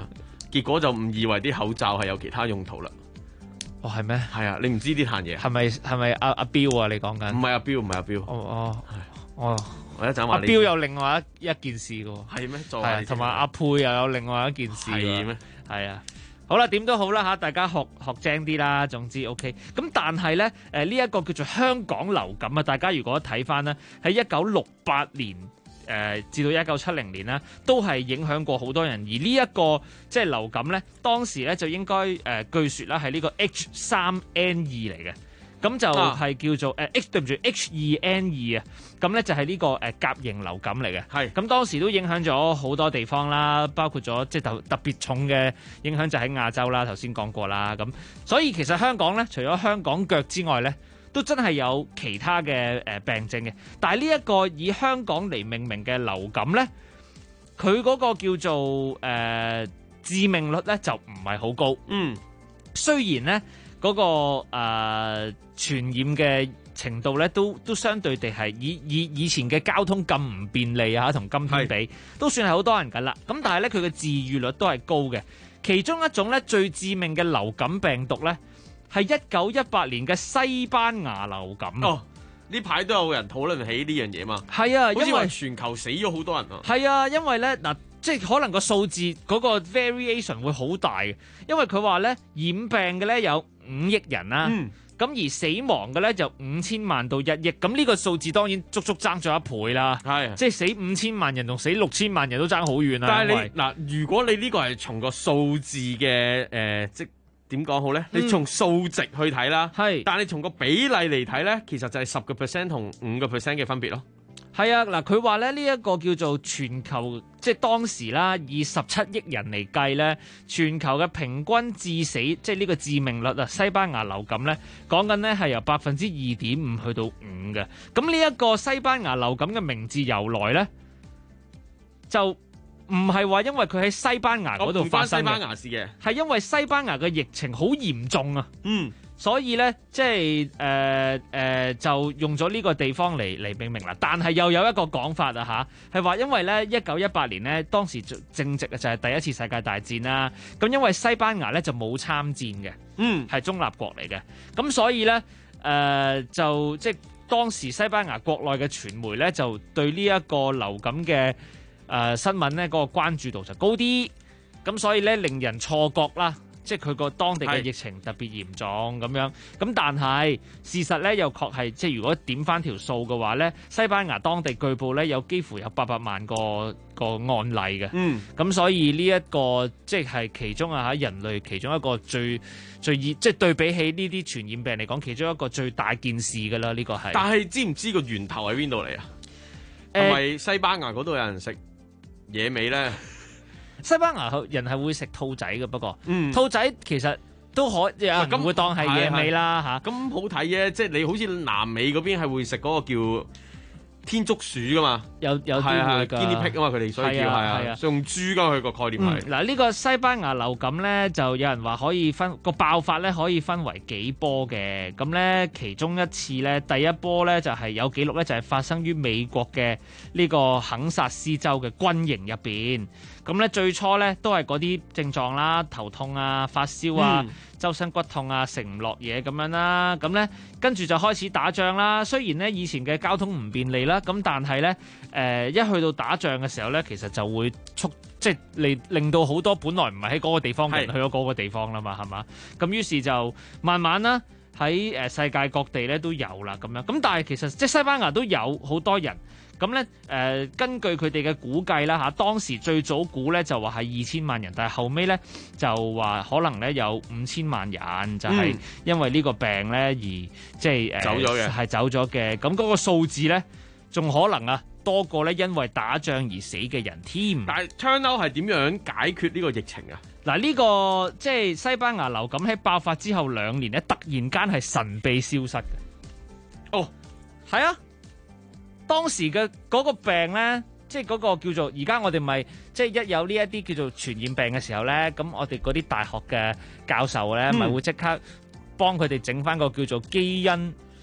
結果就誤以為啲口罩係有其他用途啦。 哦，係咩？ 係啊，你唔知呢壇嘢係咪阿標啊？你講緊？ 唔係阿標，唔係阿標。 哦， 我一陣話阿標有另外一件事嘅喎。 係咩？ 係同埋阿佩又有另外一件事。 係咩？ 係啊。好啦，點都好啦嚇，大家學精啲啦。總之 OK。咁但係咧，呢一個叫做香港流感啊，大家如果睇翻咧，喺1968年至到1970年咧，都係影響過好多人。而呢一個即係流感咧，當時咧就應該據說啦係呢個 H3N2 嚟嘅。咁就係叫做H2N2 啊，咁咧就係呢個甲型流感嚟嘅。係咁當時都影響咗好多地方啦，包括咗即係特別重嘅影響就喺亞洲啦，頭先講過啦。咁所以其實香港咧，除咗香港腳之外咧，都真係有其他嘅病症嘅。但係呢一個以香港嚟命名嘅流感咧，佢嗰個叫做致命率咧就唔係好高。雖然咧嗰個傳染嘅程度咧，都相對地係以前嘅交通咁唔便利啊，同今天比都算係好多人㗎啦。咁但係咧，佢嘅治癒率都係高嘅。其中一種咧最致命嘅流感病毒咧，係1918年嘅西班牙流感。 哦，呢排都有人討論起呢樣嘢嘛。 係啊， 好似話全球死咗好多人啊。 係啊，因為咧嗱，即係可能個數字嗰個 variation 會好大嘅，因為佢話咧染病嘅咧有5億人啦。咁而死亡嘅咧就5000萬到1億，咁呢個數字當然足足爭咗1倍啦。係，即係死5000萬人同死6000萬人都爭好遠啦。 但係你嗱，如果你呢個係從個數字嘅即點講好咧？你從數值去睇啦，係，但係你從個比例嚟睇咧，其實就係10% 同5% 嘅分別咯。 係啊，嗱，佢話咧呢一個叫做全球，即係當時啦，以17億人嚟計咧，全球嘅平均致死，即係呢個致命率啊，西班牙流感咧，講緊咧係由2.5%去到5%嘅。咁呢一個西班牙流感嘅名字由來咧，就唔係話因為佢喺西班牙嗰度發生嘅， 西班牙事嘅， 係因為西班牙嘅疫情好嚴重啊。所以咧，即係就用咗呢個地方嚟命名啦。但係又有一個講法啊嚇，係話因為咧1918年咧當時正值就係第一次世界大戰啦。咁因為西班牙咧就冇參戰嘅，係中立國嚟嘅。咁所以咧就即係當時西班牙國內嘅傳媒咧就對呢一個流感嘅新聞咧嗰個關注度就高啲。咁所以咧令人錯覺啦。即係佢個當地嘅疫情特別嚴重咁樣，咁但係事實咧又確係，即係如果點翻條數嘅話咧，西班牙當地據報咧有幾乎有800萬個案例嘅，咁所以呢一個即係其中啊嚇人類其中一個最熱，即係對比起呢啲傳染病嚟講，其中一個最大件事㗎啦，呢個係。但係知唔知個源頭喺邊度嚟啊？係咪西班牙嗰度有人食野味咧？西班牙人係會食兔仔嘅，不過兔仔其實都可以，唔會當係野味啦嚇。咁好睇嘅，即係你好似南美嗰邊係會食嗰個叫天竺鼠噶嘛，有啲會㗎。guinea pig 啊嘛，佢哋所以叫係啊，用豬㗎佢個概念係。嗱呢個西班牙流感咧，就有人話可以分個爆發咧，可以分為幾波嘅。咁咧其中一次咧，第一波咧就係有記錄咧，就係發生於美國嘅呢個肯薩斯州嘅軍營入邊。咁咧最初咧都係嗰啲症狀啦，頭痛啊、發燒啊、周身骨痛啊、食唔落嘢咁樣啦。咁咧跟住就開始打仗啦。雖然咧以前嘅交通唔便利啦，咁但係咧一去到打仗嘅時候咧，其實就會即係令到好多本來唔係喺嗰個地方嘅人去咗嗰個地方啦嘛，係嘛？咁於是就慢慢啦喺世界各地咧都有啦咁樣。咁但係其實即係西班牙都有好多人。咁咧根據佢哋嘅估計啦嚇，當時最早估咧就話係2000萬人，但係後尾咧就話可能咧有5000萬人，就係因為呢個病咧而即係走咗嘅，係走咗嘅。咁嗰個數字咧仲可能啊多過咧因為打仗而死嘅人添。但係 turn out 係點樣解決呢個疫情啊？嗱呢個即係西班牙流感喺爆發之後2年咧，突然間係神秘消失嘅。哦，係啊。當時嘅嗰個病咧，即係嗰個叫做而家我哋咪即係一有呢一啲叫做傳染病嘅時候咧，咁我哋嗰啲大學嘅教授咧，咪會即刻幫佢哋整翻個叫做基因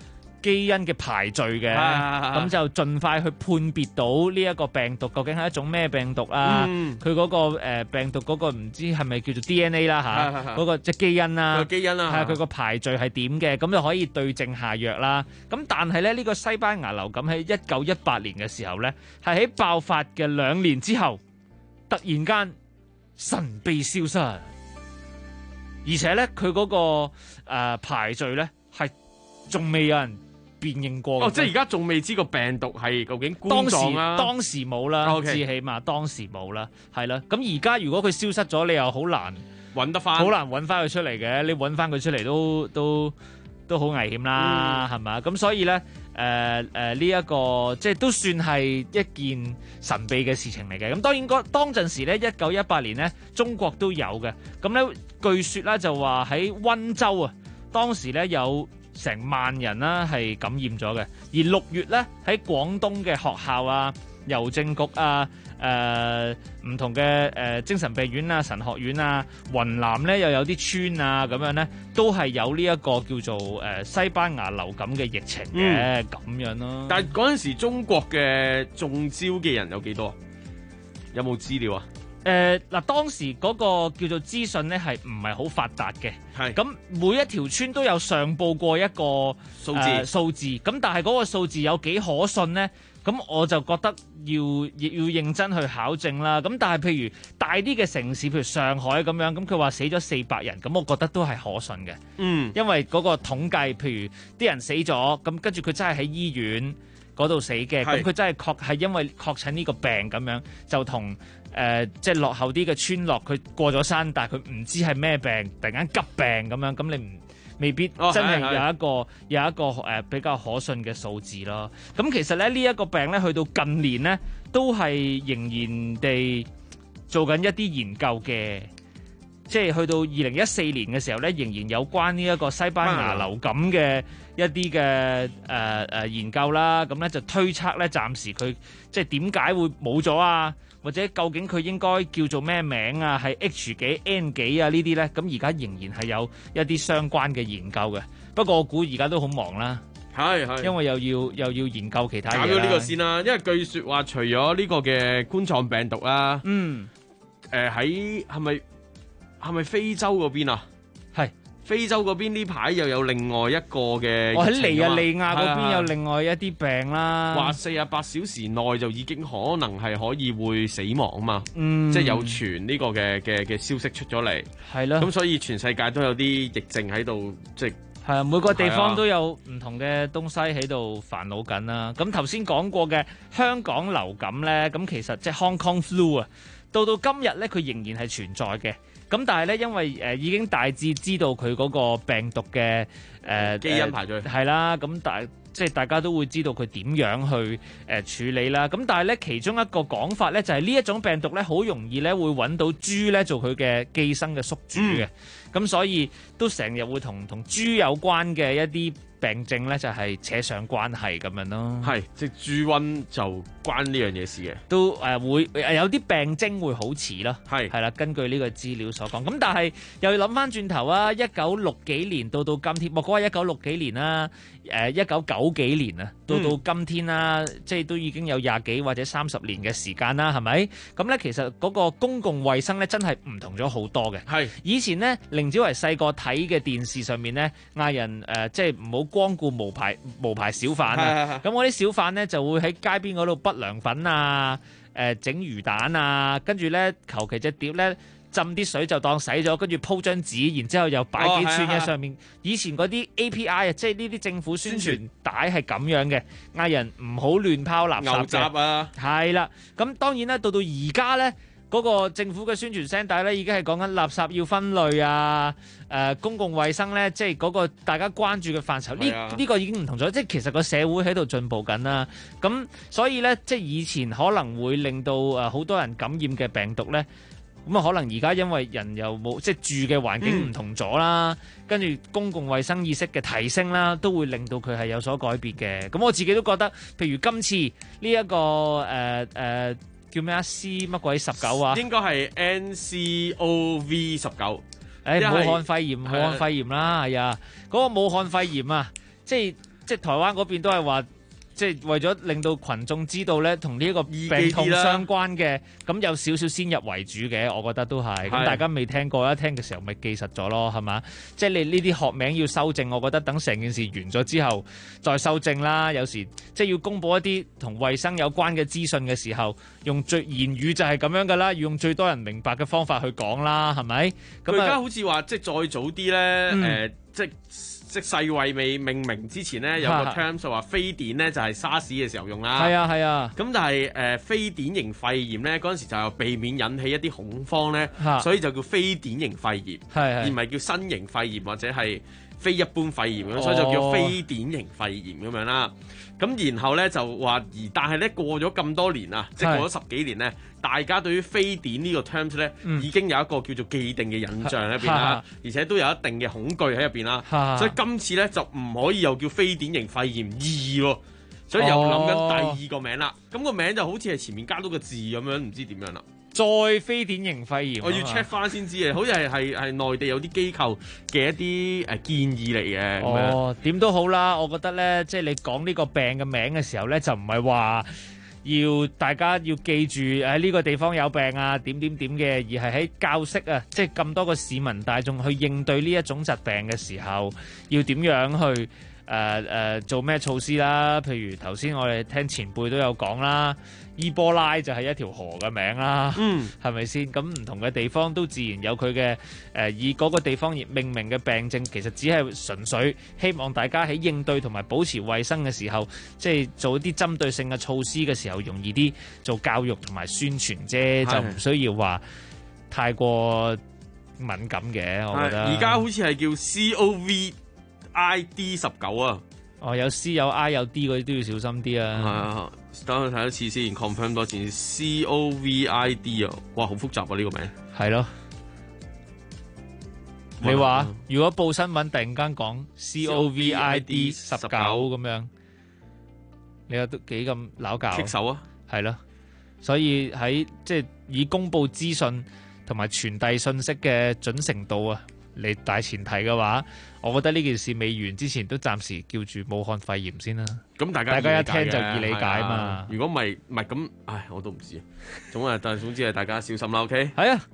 基因嘅排序嘅，咁就盡快去判別到呢一個病毒究竟係一種咩病毒啊？佢嗰個病毒嗰個唔知係咪叫做 DNA 啦嚇，嗰個即係基因啦， 基因啦， 係佢個排序係點嘅，咁就可以對症下藥啦。咁但係咧呢個西班牙流感喺1918年嘅時候咧，係喺爆發嘅2年之後，突然間神秘消失，而且咧佢嗰個排序咧係仲未有人辨認過。 即係而家仲未知個病毒係究竟冠狀啦。 當時冇啦，至起碼當時冇啦，係啦。咁而家如果佢消失咗，你又好難揾得翻， 好難揾翻佢出嚟嘅。你揾翻佢出嚟都好危險啦，係咪？咁所以咧，呢一個即係都算係一件神秘嘅事情嚟嘅。咁當然當陣時咧，1918年咧，中國都有嘅。咁咧，據說咧就話喺溫州啊，當時咧有成萬人啦係感染咗嘅。而6月咧喺廣東嘅學校啊、郵政局啊、唔同嘅精神病院啊、神學院啊，雲南咧又有啲村啊咁樣咧，都係有呢一個叫做西班牙流感嘅疫情嘅咁樣咯。 但係嗰陣時中國嘅中招嘅人有幾多？有冇資料啊？ 嗱，當時嗰個叫做資訊咧係唔係好發達嘅，係咁每一條村都有上報過一個數字，咁但係嗰個數字有幾可信咧？咁我就覺得要認真去考證啦。咁但係譬如大啲嘅城市，譬如上海咁樣，咁佢話死咗400人，咁我覺得都係可信嘅。因為嗰個統計，譬如啲人死咗，咁跟住佢真係喺醫院嗰度死嘅，咁佢真係係因為確診呢個病咁樣，就同即係落後啲嘅村落，佢過咗山，但係佢唔知係咩病，突然間急病咁樣，咁你未必真係有一個比較可信嘅數字咯。咁其實咧呢一個病咧，去到近年咧都係仍然地做緊一啲研究嘅，即係去到2014年嘅時候咧，仍然有關呢一個西班牙流感嘅一啲嘅研究啦。咁咧就推測咧，暫時佢即係點解會冇咗啊？或者究竟佢應該叫做咩名啊？係 H 幾 N 幾啊？呢啲呢，咁而家仍然係有一啲相關嘅研究嘅。不過我估而家都好忙啦， 係因為又要研究其他嘢啦。 搞咗呢個先啦，因為據說話除咗呢個嘅冠狀病毒啦，喺係咪非洲嗰邊啊？係非洲嗰邊呢排又有另外一個嘅， 喺尼日利亞嗰邊有另外一啲病啦。 話48小時內就已經可能係可以會死亡啊嘛，即係有傳呢個嘅消息出咗嚟，係咯。咁所以全世界都有啲疫症喺度，即係係啊，每個地方都有唔同嘅東西喺度煩惱緊啦。咁頭先講過嘅香港流感咧，咁其實即係 Hong Kong flu 啊，到今日咧佢仍然係存在嘅。咁但係咧，因為已經大致知道佢嗰個病毒嘅基因排序係啦，咁即係大家都會知道佢點樣去處理啦。咁但係咧，其中一個講法咧，就係呢一種病毒咧，好容易咧會揾到豬咧做佢嘅寄生嘅宿主嘅。咁所以都成日會同豬有關嘅一啲病症咧，就係扯上關係咁樣咯。 係即係豬瘟就關呢樣嘢事嘅， 都會有啲病徵會好似啦。係啦，根據呢個資料所講。咁但係又要諗翻轉頭啊，1960幾年到今天，莫講話1960幾年啦，1990幾年啊，到今天啦，即係都已經有20幾或者30年嘅時間啦，係咪？咁咧其實嗰個公共衛生咧真係唔同咗好多嘅。係以前咧，凌子維細個睇嘅電視上面咧，嗌人即係唔好光顧無牌小販啊。咁嗰啲小販咧就會喺街邊嗰度不良粉啊，整魚蛋啊，跟住咧求其隻碟咧浸啲水就當洗咗，跟住鋪張紙，然之後又擺幾串喺上面。以前嗰啲 API 啊，即係呢啲政府宣傳帶係咁樣嘅，嗌人唔好亂拋垃圾嘅。牛雜啊，係啦。咁當然啦，到而家咧。嗰個政府嘅宣傳聲帶咧，已經係講緊垃圾要分類啊，公共衛生咧，即係嗰個大家關注嘅範疇。呢個已經唔同咗，即係其實個社會喺度進步緊啦。咁所以咧，即係以前可能會令到好多人感染嘅病毒咧，咁啊可能而家因為人又冇即係住嘅環境唔同咗啦，跟住公共衛生意識嘅提升啦，都會令到佢係有所改變嘅。咁我自己都覺得，譬如今次呢一個叫咩啊 C 乜鬼19啊？ 應該係 NCOV19。 武漢肺炎啦，係啊，嗰個武漢肺炎啊，即係即係台灣嗰邊都係話。即係為咗令到群眾知道咧，同呢一個病痛相關嘅，咁有少少先入為主嘅，我覺得都係。咁大家未聽過，一聽嘅時候咪記實咗咯，係嘛？即係你呢啲學名要修正，我覺得等成件事完咗之後再修正啦。有時即係要公佈一啲同衛生有關嘅資訊嘅時候，用言語就係咁樣噶啦，要用最多人明白嘅方法去講啦，係咪？咁而家好似話即係再早啲咧，即世衛未命名之前咧，有個 term 就話非典咧就係沙士嘅時候用啦。 係啊。 咁但係非典型肺炎咧嗰陣時就係避免引起一啲恐慌咧，所以就叫非典型肺炎，而唔係叫新型肺炎或者係非一般肺炎咁，所以就叫非典型肺炎咁樣啦。咁然後咧就話但係咧過咗咁多年啊，即係過咗10幾年咧，大家對於非典呢個 terms 咧已經有一個叫做既定嘅印象喺入邊啦，而且都有一定嘅恐懼喺入邊啦。所以今次咧就唔可以又叫非典型肺炎2喎，所以又諗緊第2個名啦。咁個名就好似係前面加多個字咁樣，唔知點樣啦。 再非典型肺炎， 我要 check 翻先知嘅，好似係內地有啲機構嘅一啲建議嚟嘅。 哦，點都好啦，我覺得咧，即係你講呢個病嘅名嘅時候咧，就唔係話要大家要記住喺呢個地方有病啊，點嘅，而係喺教識啊，即係咁多個市民大眾去應對呢一種疾病嘅時候，要點樣去做咩措施啦？譬如頭先我哋聽前輩都有講啦。伊波拉就係一條河嘅名啦，係咪先？咁唔同嘅地方都自然有佢嘅以嗰個地方而命名嘅病症，其實只係純粹希望大家喺應對同埋保持衛生嘅時候，即係做一啲針對性嘅措施嘅時候，容易啲做教育同埋宣傳啫，就唔需要話太過敏感嘅。我覺得而家好似係叫 COVID-19 啊。 哦，有 C 有 I 有 D 嗰啲都要小心啲啊！ 係啊，等我睇一次先 ，confirm 多次 COVID 啊！哇，好複雜啊呢個名。係咯，你話如果報新聞突然間講 COVID-19 咁樣，你話都幾咁拗教？ 棘手啊！ 係咯，所以喺即係以公佈資訊同埋傳遞信息嘅準程度啊，嚟大前提嘅話，我覺得呢件事未完之前都暫時叫住武漢肺炎先啦。 咁大家一聽就易理解嘛。 如果唔係咁，唉，我都唔知。但係總之係大家小心啦。OK。 係啊。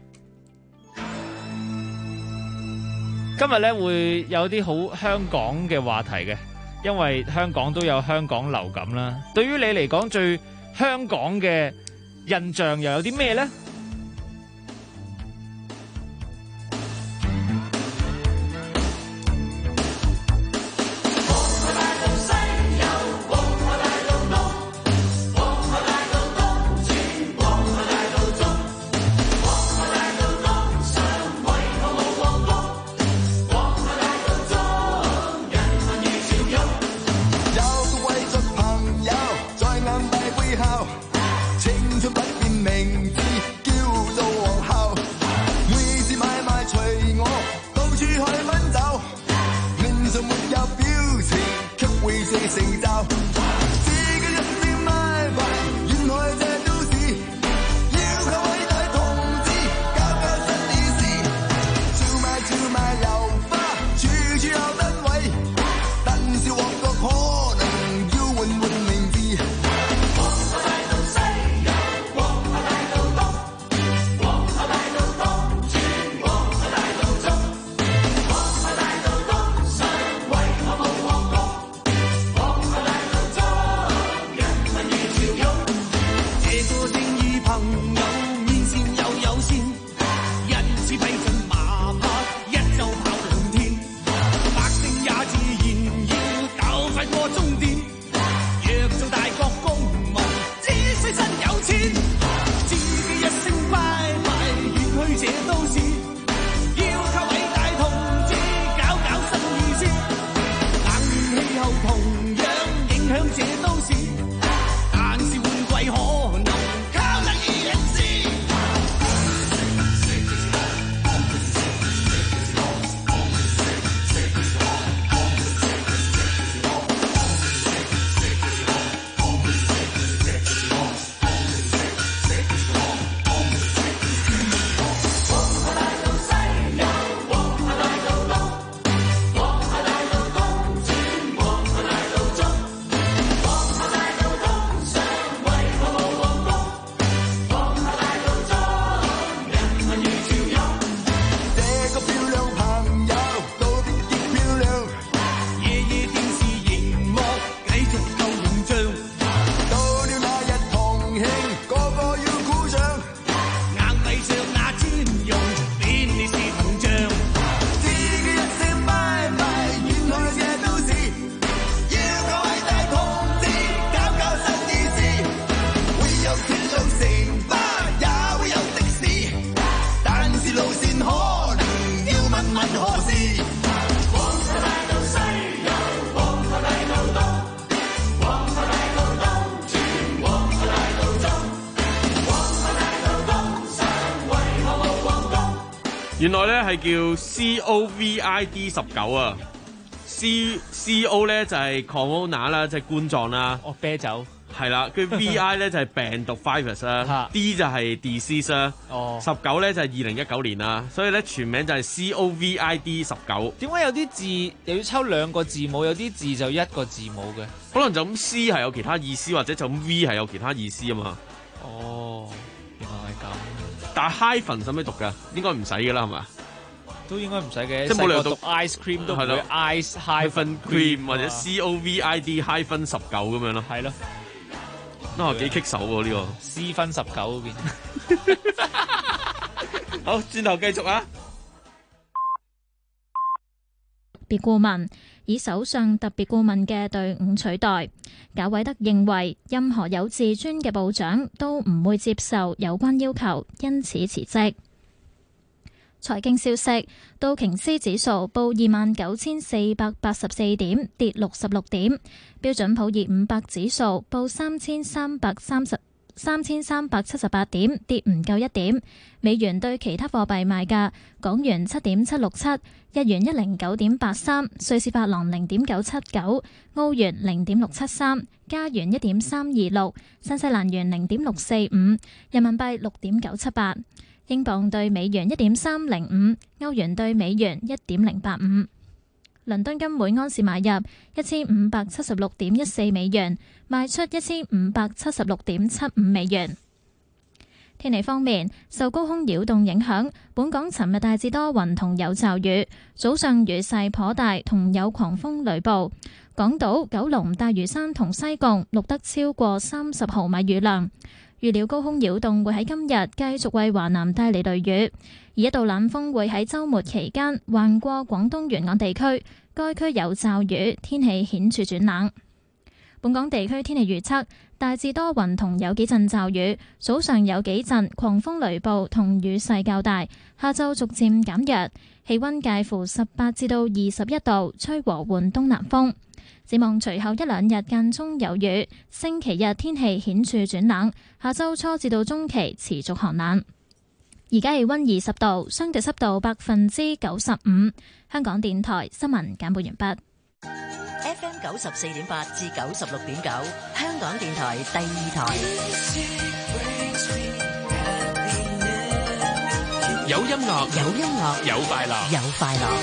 今日咧會有啲好香港嘅話題嘅，因為香港都有香港流感啦。對於你嚟講，最香港嘅印象又有啲咩咧？ 青春不變名字。 原來咧係叫 COVID-19 啊。CO 咧就係 corona 啦，即係冠狀啦。 哦，啤酒。 係啦，跟住 VI 咧就係病毒 virus 啦，D 就係 disease 啦。 哦 ，19咧就係2019年啦，所以咧全名就係 COVID-19。 點解有啲字又要抽兩個字母，有啲字就一個字母嘅？ 可能就咁 C 係有其他意思，或者就咁 V 係有其他意思啊嘛。 哦，原來係咁。 但係 hyphen 使唔使讀㗎？應該唔使㗎啦，係嘛？ 都應該唔使嘅， 即係冇理由讀 ice cream 都唔會 ice hyphen cream 或者 COVID-19 hyphen 19咁樣咯。 係咯。 幾棘手喎呢個 C 分19嗰邊。 好，轉頭繼續啊！ 特別顧問以首相特別顧問嘅隊伍取代。賈偉德認為任何有自尊嘅部長都唔會接受有關要求，因此辭職。財經消息，道瓊斯指數報29,484點，跌66點；標準普爾500指數報3,378點，跌唔夠1點。美元對其他貨幣賣價：港元7.767，日元109.83，瑞士法郎0.979，澳元0.673，加元1.326，新西蘭元0.645，人民幣6.978。英鎊對美元1.305，歐元對美元1.085。倫敦金每安士買入1576.14美元，賣出1576.75美元。天氣方面，受高空擾動影響，本港尋日大致多雲同有驟雨，早上雨勢頗大，同有狂風雷暴。港島、九龍、大嶼山同西貢錄得超過30毫米雨量。預料高空擾動會喺今日繼續為華南帶嚟雷雨，而一道冷鋒會喺週末期間橫過廣東沿岸地區，該區有驟雨，天氣顯著轉冷。本港地區天氣預測大致多雲同有幾陣驟雨，早上有幾陣狂風雷暴同雨勢較大，下晝逐漸減弱，氣溫介乎18至到21度，吹和緩東南風。展望隨後一兩日間中有雨，星期日天氣顯著轉冷，下周初至到中期持續寒冷。而家氣溫20度，相對濕度95%。香港電台新聞簡報完畢。 FM 94.8至96.9，香港電台第二台。 有音樂， 有音樂， 有快樂， 有快樂。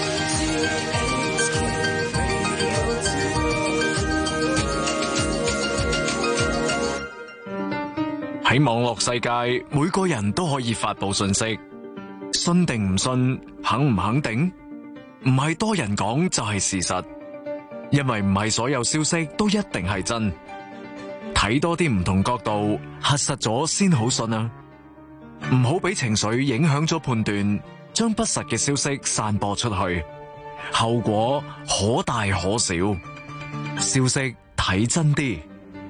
喺網絡世界，每個人都可以發佈信息，信定唔信，肯唔肯定，唔係多人講就係事實，因為唔係所有消息都一定係真，睇多啲唔同角度，核實咗先好信啊！唔好俾情緒影響咗判斷，將不實嘅消息散播出去，後果可大可小。消息睇真啲。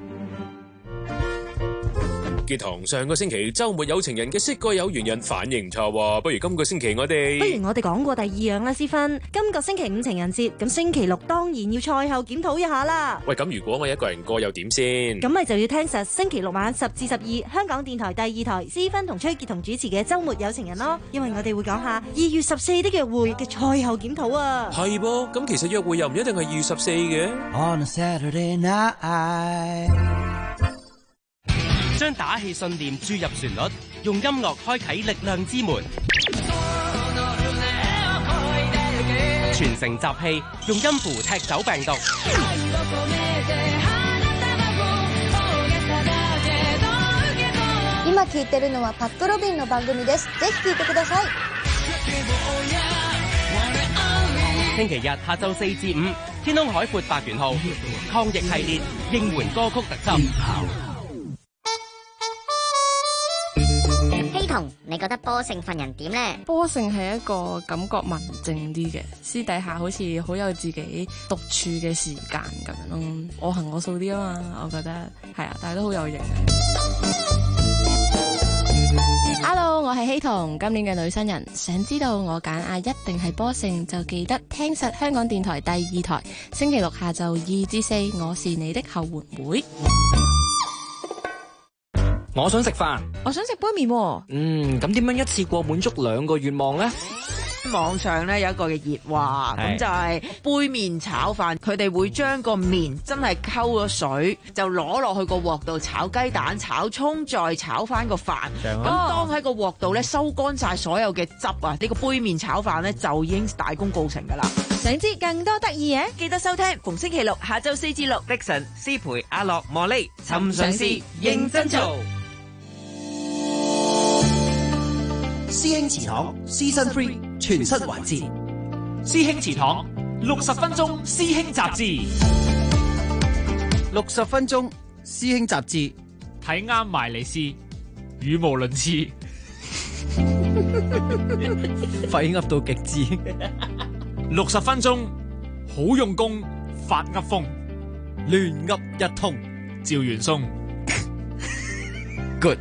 傑堂，上個星期週末有情人嘅識個有緣人反應唔錯喎，不如今個星期我哋講過第二樣啦，思芬。今個星期5情人節，咁星期6當然要賽後檢討一下啦。 喂，咁如果我一個人過又點先？ 咁咪就要聽實星期6晚10至12香港電台第二台思芬同崔傑同主持嘅週末有情人咯，因為我哋會講下2月14的約會嘅賽後檢討啊。 係噃，咁其實約會又唔一定係2月14嘅。 On a Saturday night， 將打氣信念注入旋律，用音樂開啟力量之門。全城集氣，用音符踢走病毒。 今聴いてるのはパックロビンの番組です。ぜひ聴いてください。 星期日下晝4至5，天空海闊百元號抗疫系列應援歌曲特輯。 你覺得波勝份人點呢？ 波勝係一個感覺文靜啲嘅，私底下好似好有自己獨處嘅時間咁樣咯，我行我素啲啊嘛，我覺得係啊，但係都好有型。Hello， 我係希彤，今年嘅女新人，想知道我揀一定係波勝，就記得聽實香港電台第二台，星期6下晝2至4，我是你的後援會。 我想食飯， 我想食杯麵喎。 咁點樣一次過滿足2個願望呢？ 網上咧有一個嘅熱話，咁就係杯麵炒飯，佢哋會將個麵真係溝咗水，就攞落去個鑊度炒雞蛋、炒葱，再炒翻個飯。咁當喺個鑊度咧收乾晒所有嘅汁啊，呢個杯麵炒飯咧就已經大功告成噶啦。 想知更多得意嘢， 記得收聽逢星期六下晝4至6。 Dixon、思培、阿樂、莫莉， 尋常事認真做。 師兄祠堂 Season 3全新環節， 師兄祠堂60分鐘師兄雜誌 ，60分鐘師兄雜誌， 睇啱埋嚟試，語無倫次， 廢噏到極致。 60分鐘好用功，發噏風， 亂噏一通， 趙元松 ，good。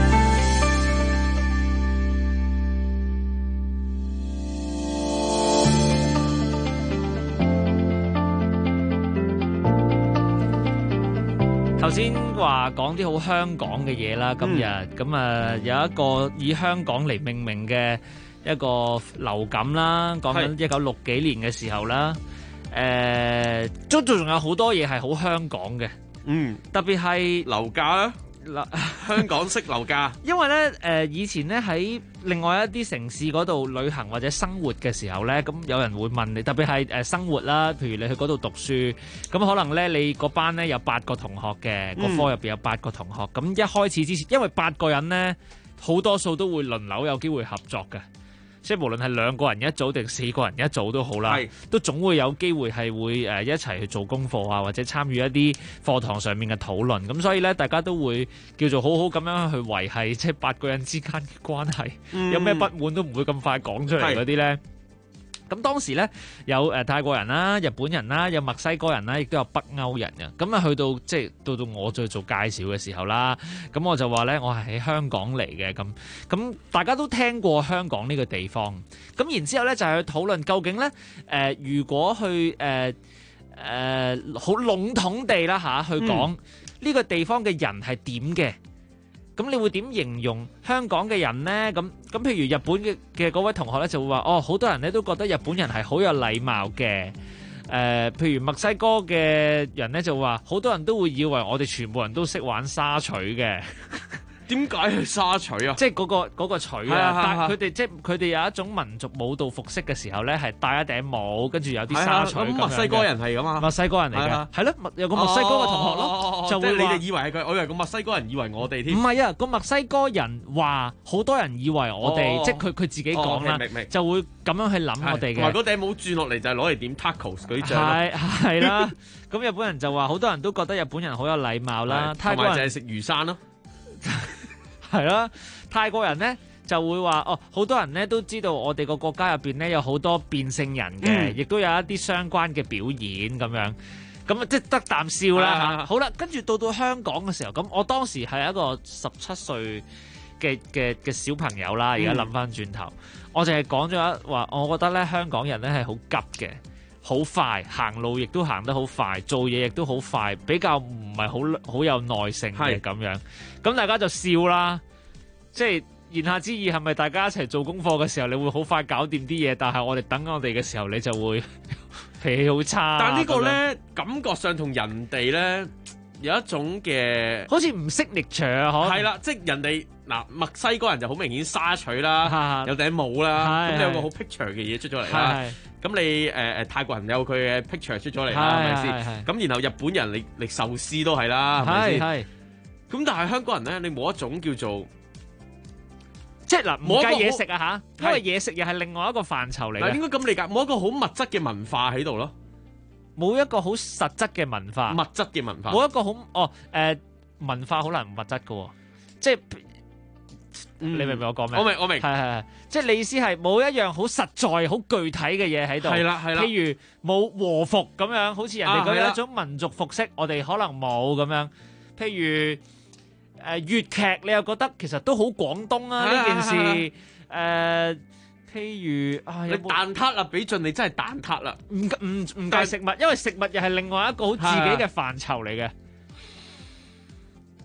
頭先話講啲好香港嘅嘢啦，今日咁啊有一個以香港嚟命名嘅一個流感啦，講緊1960幾年嘅時候啦，仲有好多嘢係好香港嘅，特別係樓價啦，香港式樓價。 因為咧以前咧喺另外一啲城市嗰度旅行或者生活嘅時候咧，咁有人會問你，特別係生活啦，譬如你去嗰度讀書，咁可能咧你嗰班咧有8個同學嘅，個科入邊有8個同學，咁一開始之前，因為8個人咧好多數都會輪流有機會合作嘅。即係無論係2個人一組定4個人一組都好啦，都總會有機會係會一齊去做功課啊，或者參與一啲課堂上面嘅討論。咁所以咧，大家都會叫做好好咁樣去維繫即係8個人之間嘅關係。有咩不滿都唔會咁快講出嚟嗰啲咧。咁當時咧有泰國人啦、日本人啦、有墨西哥人啦，亦都有北歐人嘅。咁啊去到即係到我再做介紹嘅時候啦，咁我就話咧，我係喺香港嚟嘅。咁大家都聽過香港呢個地方。咁然之後咧就係去討論究竟咧如果去好籠統地啦去講呢個地方嘅人係點嘅。咁你會點形容香港嘅人呢？咁譬如日本嘅嗰位同學咧就會話，好多人咧都覺得日本人係好有禮貌嘅。譬如墨西哥嘅人咧就話，好多人都會以為我哋全部人都識玩沙錘嘅。 點解係沙錘啊？ 即係嗰個錘啊！但係佢哋有一種民族舞蹈服飾嘅時候咧，係戴一頂帽，跟住有啲沙錘。 咁墨西哥人係咁啊？ 墨西哥人嚟嘅，係咯，有個墨西哥嘅同學咯，就會你哋以為係佢，我以為個墨西哥人以為我哋添。 唔係啊，個墨西哥人話好多人以為我哋，即係佢自己講啦，就會咁樣去諗我哋嘅。 同埋嗰頂帽轉落嚟就係攞嚟點 tacos 嗰啲醬。 係啦，咁日本人就話好多人都覺得日本人好有禮貌啦，泰國人就係食魚生咯。 係啦，泰國人咧就會話好多人咧都知道我哋個國家入邊咧有好多變性人嘅，亦都有一啲相關嘅表演咁樣，咁即係得啖笑啦。好啦，跟住到香港嘅時候，咁我當時係一個17歲嘅小朋友啦。而家諗翻轉頭，我就係講咗話，我覺得咧香港人咧係好急嘅，好快行路，亦都行得好快，做嘢亦都好快，比較唔係好有耐性嘅咁樣。咁大家就笑啦，即係言下之意係咪大家一齊做功課嘅時候，你會好快搞掂啲嘢，但係我哋等我哋嘅時候，你就會脾氣好差。 但呢個咧感覺上同人哋咧有一種嘅好似唔識力場啊， 係啦，即係人哋墨西哥人就好明顯沙錘啦，有頂帽啦，咁你有個好 picture 嘅嘢出咗嚟啦。咁你泰國人有佢嘅 picture 出咗嚟啦，係咪先？咁然後日本人你壽司都係啦，係咪先？咁但係香港人咧，你冇一種叫做即係唔計嘢食啊嚇，因為嘢食又係另外一個範疇嚟嘅。 應該咁理解，冇一個好物質嘅文化喺度咯， 冇一個好實質嘅文化， 物質嘅文化， 冇一個好文化好難唔物質嘅喎，即係你明唔明我講咩？ 我明， 係，即係你意思係冇一樣好實在、好具體嘅嘢喺度。係啦。譬如冇和服咁樣，好似人哋嗰一種民族服飾，我哋可能冇咁樣。譬如粵劇，你又覺得其實都好廣東啊呢件事。譬如你蛋撻啦，俾盡你真係蛋撻啦。 唔計食物，因為食物又係另外一個好自己嘅範疇嚟嘅。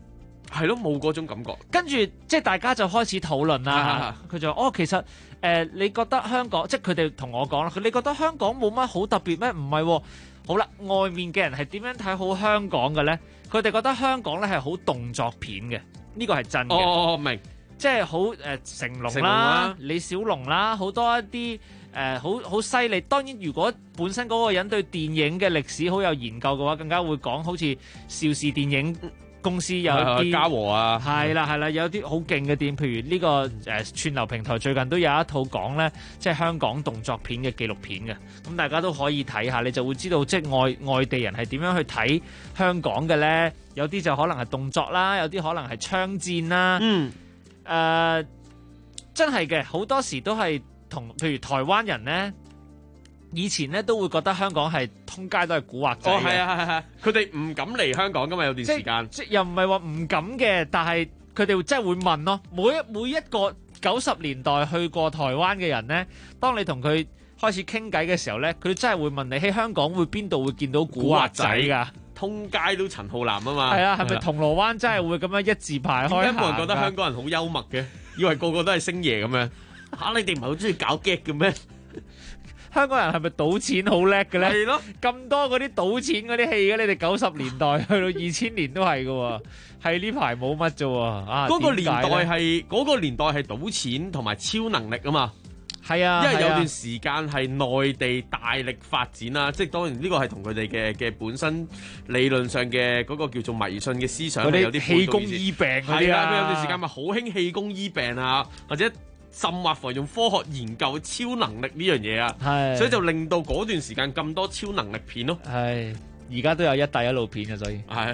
係咯，冇嗰種感覺。 跟住即係大家就開始討論啦。佢就話其實你覺得香港，即係佢哋同我講啦，你覺得香港冇乜好特別咩？唔係喎。好啦，外面嘅人係點樣睇好香港嘅咧？佢哋覺得香港咧係好動作片嘅，呢個係真嘅。明，即係好成龍啦、李小龍啦，好多一啲好犀利。當然，如果本身嗰個人對電影嘅歷史好有研究嘅話，更加會講好似邵氏電影公司有啲嘉禾啊， 係啦，有啲好勁嘅電，譬如呢個串流平台最近都有一套講咧，即係香港動作片嘅紀錄片嘅，咁大家都可以睇下，你就會知道即係外地人係點樣去睇香港嘅咧。有啲就可能係動作啦，有啲可能係槍戰啦。真係嘅，好多時都係同譬如台灣人咧。以前咧都會覺得香港係通街都係古惑仔嘅。 係，佢哋唔敢嚟香港噶嘛，有段時間。 即又唔係話唔敢嘅，但係佢哋真係會問咯。每一個90年代去過台灣嘅人咧，當你同佢開始傾偈嘅時候咧，佢真係會問你喺香港會邊度會見到古惑仔㗎？ 通街都陳浩南啊嘛。 係啊，係咪銅鑼灣真係會咁樣一字排開行？ 點解冇人覺得香港人好幽默嘅？以為個個都係星爺咁樣。你哋唔係好中意搞 gag 嘅咩？ 香港人係咪賭錢好叻嘅咧？ 係咯， 咁多嗰啲賭錢嗰啲戲嘅，你哋90年代去到2000年都係嘅喎，係呢排冇乜啫喎。 嗰個年代係賭錢同埋超能力啊嘛。 係啊， 因為有段時間係內地大力發展啦，即係當然呢個係同佢哋嘅本身理論上嘅嗰個叫做迷信嘅思想係有啲氣功醫病嗰啲啊。有段時間咪好興氣功醫病啊，或者甚或乎用科學研究超能力呢樣嘢啊，所以就令到嗰段時間咁多超能力片咯。 係，而家都有一帶一路片嘅，所以係。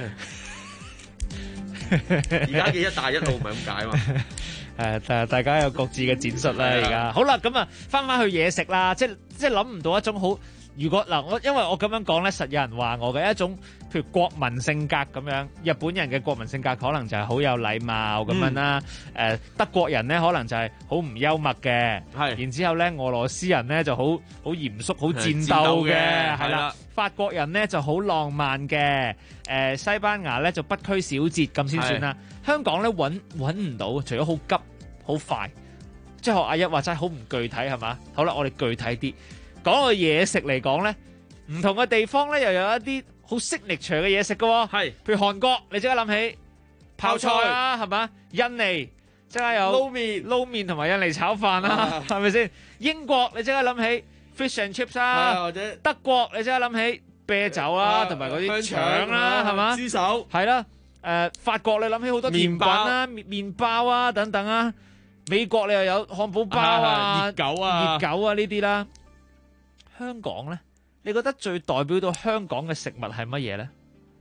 而家嘅一帶一路唔係咁解嘛。 大家有各自嘅展述啦。而家好啦，咁啊，翻去嘢食啦，即係諗唔到一種好。如果嗱，因為我咁樣講咧，實有人話我嘅一種，譬如國民性格咁樣，日本人嘅國民性格可能就係好有禮貌咁樣啦。德國人咧可能就係好唔幽默嘅，然之後咧俄羅斯人咧就好嚴肅、好戰鬥嘅，係啦。法國人咧就好浪漫嘅，西班牙咧就不拘小節咁先算啦。香港咧揾唔到，除咗好急、好快，即係學阿一話齋好唔具體係嘛？好啦，我哋具體啲。講個嘢食嚟講咧，唔同嘅地方咧又有一啲好signature嘅嘢食嘅喎。係，譬如韓國，你即刻諗起泡菜啦，係嘛？印尼即刻有撈麵同埋印尼炒飯啦，係咪先？英國你即刻諗起 fish and chips 啦，或者德國你即刻諗起啤酒啦，同埋嗰啲腸啦，係嘛？豬手係啦。法國你諗起好多甜品啦、麵包啊等等啊。美國你又有漢堡包啊、熱狗啊呢啲啦。香港咧，你覺得最代表到香港嘅食物係乜嘢咧？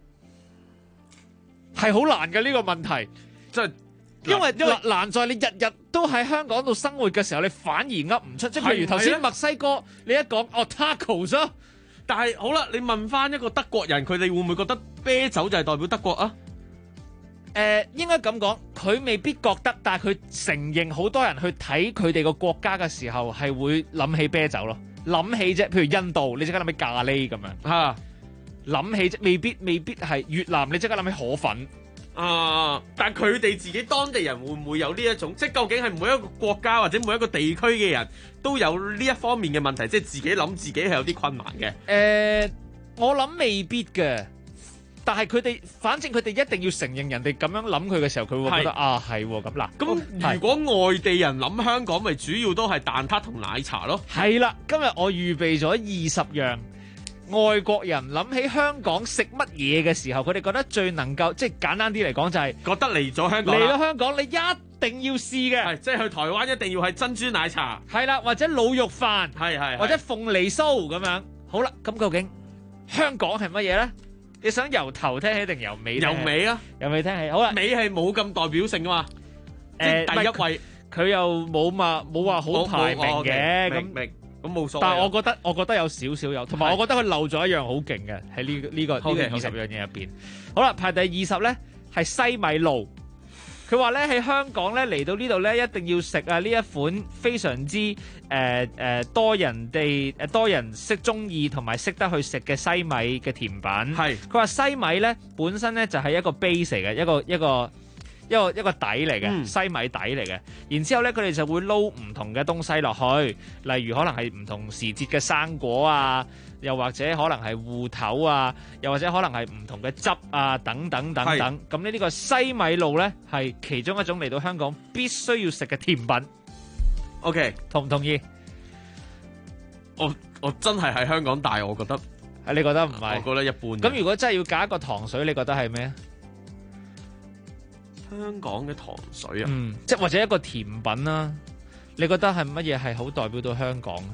係好難嘅呢個問題，即係因為難在你日日都喺香港度生活嘅時候，你反而噏唔出。即係譬如頭先墨西哥，你一講tacos 啊， 但係好啦，你問翻一個德國人，佢哋會唔會覺得啤酒就係代表德國啊？ 應該咁講，佢未必覺得，但係佢承認好多人去睇佢哋個國家嘅時候係會諗起啤酒咯。諗起啫，譬如印度，你即刻諗起咖喱咁樣嚇。諗起啫，未必係越南，你即刻諗起河粉但係佢哋自己當地人會唔會有呢一種？即係究竟係每一個國家或者每一個地區嘅人都有呢一方面嘅問題，即係自己諗自己係有啲困難嘅。 我諗未必嘅，但係佢哋，反正佢哋一定要承認人哋咁樣諗佢嘅時候，佢會覺得係喎咁嗱。 咁如果外地人諗香港，咪主要都係蛋撻同奶茶咯。 係啦，今日我預備咗20樣外國人諗起香港食乜嘢嘅時候，佢哋覺得最能夠，即係簡單啲嚟講就係覺得嚟咗香港， 嚟咗香港你一定要試嘅， 即係去台灣一定要係珍珠奶茶， 係啦，或者滷肉飯， 係或者鳳梨酥咁樣。好啦，咁究竟香港係乜嘢咧？你想由頭聽起定由尾？ 由尾啊， 由尾聽起。好啦， 尾係冇咁代表性噶嘛，即係第一位， 佢又冇話好排名嘅咁。 咁冇所謂， 但係我覺得有少少有，同埋我覺得佢漏咗一樣好勁嘅喺呢個20樣嘢入邊。好啦，排第20咧係西米露。佢話咧喺香港咧嚟到呢度咧一定要食啊呢一款非常之多人識中意同埋識得去食嘅西米嘅甜品。係佢話西米咧本身咧就係一個 base 嚟嘅，一個一個底嚟嘅，西米底嚟嘅。然之後咧，佢哋就會撈唔同嘅東西落去，例如可能係唔同時節嘅生果啊，又或者可能係芋頭啊，又或者可能係唔同嘅汁啊，等等等等。咁呢個西米露咧係其中一種嚟到香港必須要食嘅甜品。 OK， 同唔同意？ 我真係喺香港大，我覺得。 你覺得唔係？ 我覺得一般。 咁如果真係要加一個糖水，你覺得係咩？ 香港嘅糖水啊， 即係或者一個甜品啦，你覺得係乜嘢係好代表到香港？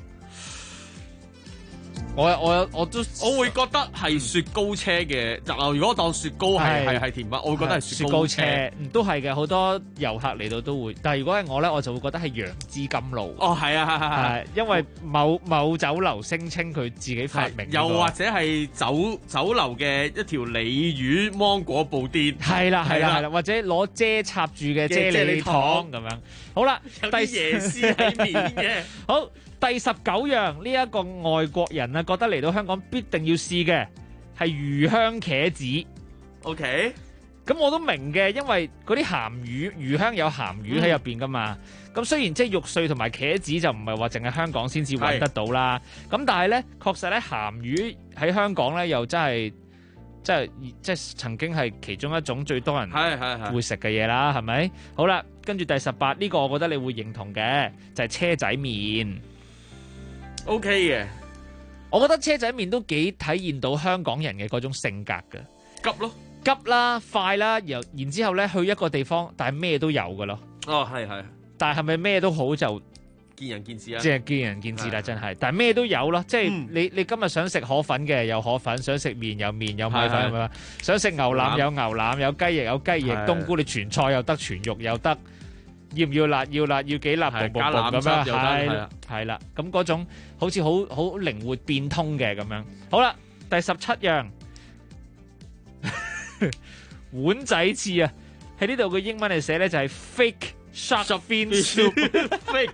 我會覺得係雪糕車嘅。如果我當雪糕係甜品，我會覺得係雪糕車。 都係嘅，好多遊客嚟到都會。但係如果係我咧，我就會覺得係楊枝甘露。 哦，係啊， 因為某酒樓聲稱佢自己發明。 又或者係酒樓嘅一條鯉魚芒果布甸。 係啦，或者攞遮插住嘅啫喱糖咁樣。好啦， 有啲椰絲喺面嘅。 好。第19樣呢一個外國人啊覺得嚟到香港必定要試嘅係魚香茄子。 OK， 咁我都明嘅，因為嗰啲鹹魚香有鹹魚喺入邊噶嘛。咁雖然即係肉碎同埋茄子就唔係話淨係香港先至揾得到啦。咁但係咧，確實咧鹹魚喺香港咧又真係即係曾經係其中一種最多人會食嘅嘢啦，係咪？好啦，跟住第18呢個我覺得你會認同嘅就係車仔麵。 OK 嘅， 我覺得車仔麵都幾體現到香港人嘅嗰種性格嘅，急啦，快啦，然之後咧去一個地方，但係咩都有噶咯。 哦，係， 但係咪咩都好就見仁見智啦， 即係見仁見智啦，真係。但係咩都有咯，即係你今日想食河粉嘅有河粉，想食麵有麵有米粉係咪？想食牛腩有牛腩，有雞翼有雞翼，冬菇你全菜又得，全肉又得。要唔要辣？要辣，要幾辣？加腩汁又得，係啦。咁嗰種好似好靈活變通嘅咁樣。好啦，第17樣碗仔翅啊，喺呢度嘅英文嚟寫咧就係 fake shark fin soup。fake，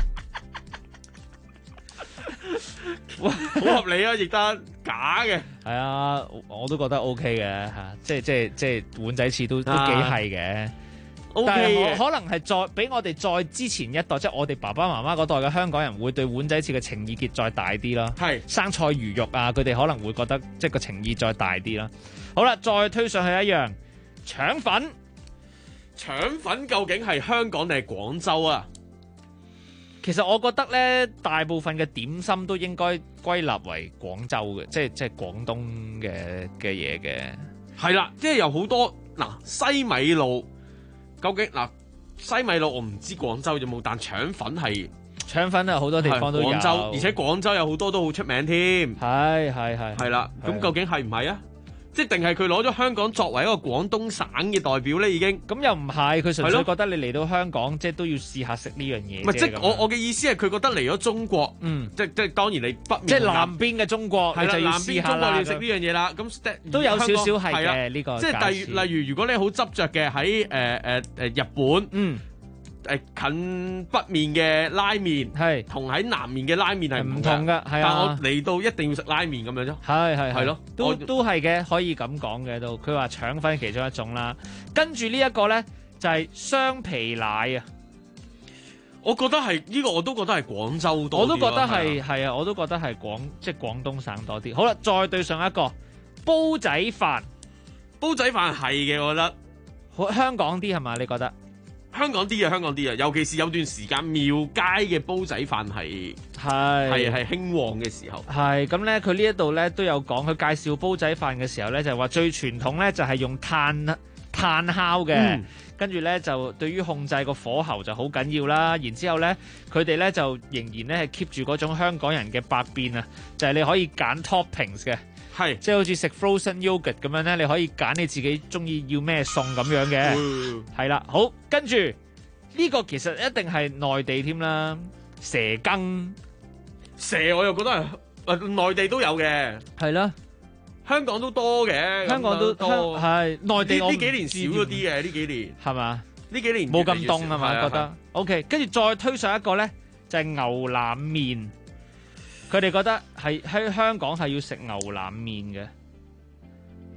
好合理啊，亦得假嘅。 係啊，我都覺得 OK 嘅嚇，即係碗仔翅都幾係嘅。但係可能係再俾我哋再之前一代，即係我哋爸爸媽媽嗰代嘅香港人，會對碗仔翅嘅情意結再大啲啦。係生菜魚肉啊，佢哋可能會覺得即係個情意再大啲啦。好啦，再推上去一樣腸粉。 腸粉究竟係香港定係廣州啊？ 其實我覺得咧，大部分嘅點心都應該歸納為廣州嘅，即係廣東嘅嘢嘅。 係啦，即係有好多西米露。究竟西米露我唔知廣州有冇，但腸粉係好多地方都有， 廣州，而且廣州有好多都好出名添。係啦，咁究竟係唔係啊？即係定係佢攞咗香港作為一個廣東省嘅代表咧？已經咁又唔係，佢純粹覺得你嚟到香港，即係都要試下食呢樣嘢。 唔係，即係我嘅意思係佢覺得嚟咗中國，即係當然你北面即係南邊嘅中國，你就要試下啦。 南邊中國你要食呢樣嘢啦，咁都有少少係嘅呢個。 即係例如，如果你好執着嘅喺日本，近北面嘅拉麵係同喺南面嘅拉麵係唔同㗎，係啊。 但我嚟到一定要食拉麵咁樣啫。係咯， 都係嘅，可以咁講嘅都。佢話腸粉其中一種啦，跟住呢一個咧就係雙皮奶啊。 我覺得係呢個，我都覺得係廣州多啲。 我都覺得係啊，我都覺得係即係廣東省多啲。好啦，再對上一個煲仔飯。 煲仔飯係嘅，我覺得好香港啲係嘛？你覺得？ 香港啲啊，尤其是有段時間廟街嘅煲仔飯係興旺嘅時候。 係咁咧，佢呢一度咧都有講，佢介紹煲仔飯嘅時候咧就係話最傳統咧就係用炭烤嘅，跟住咧就對於控制個火候就好緊要啦。然之後咧佢哋咧就仍然咧係 keep 住嗰種香港人嘅百變啊，就係你可以揀 toppings 嘅。 係， 即係好似食 frozen yogurt 咁樣咧，你可以揀你自己中意要咩餸咁樣嘅，係啦。好，跟住呢個其實一定係內地添啦，蛇羹。 蛇我又覺得係內地都有嘅， 係啦， 香港都多嘅， 香港都多，係內地我呢幾年少咗啲嘅，呢幾年係嘛？ 呢幾年冇咁凍係嘛？覺得 OK， 跟住再推上一個咧，就係牛腩麵。佢哋覺得係喺香港係要食牛腩麵嘅，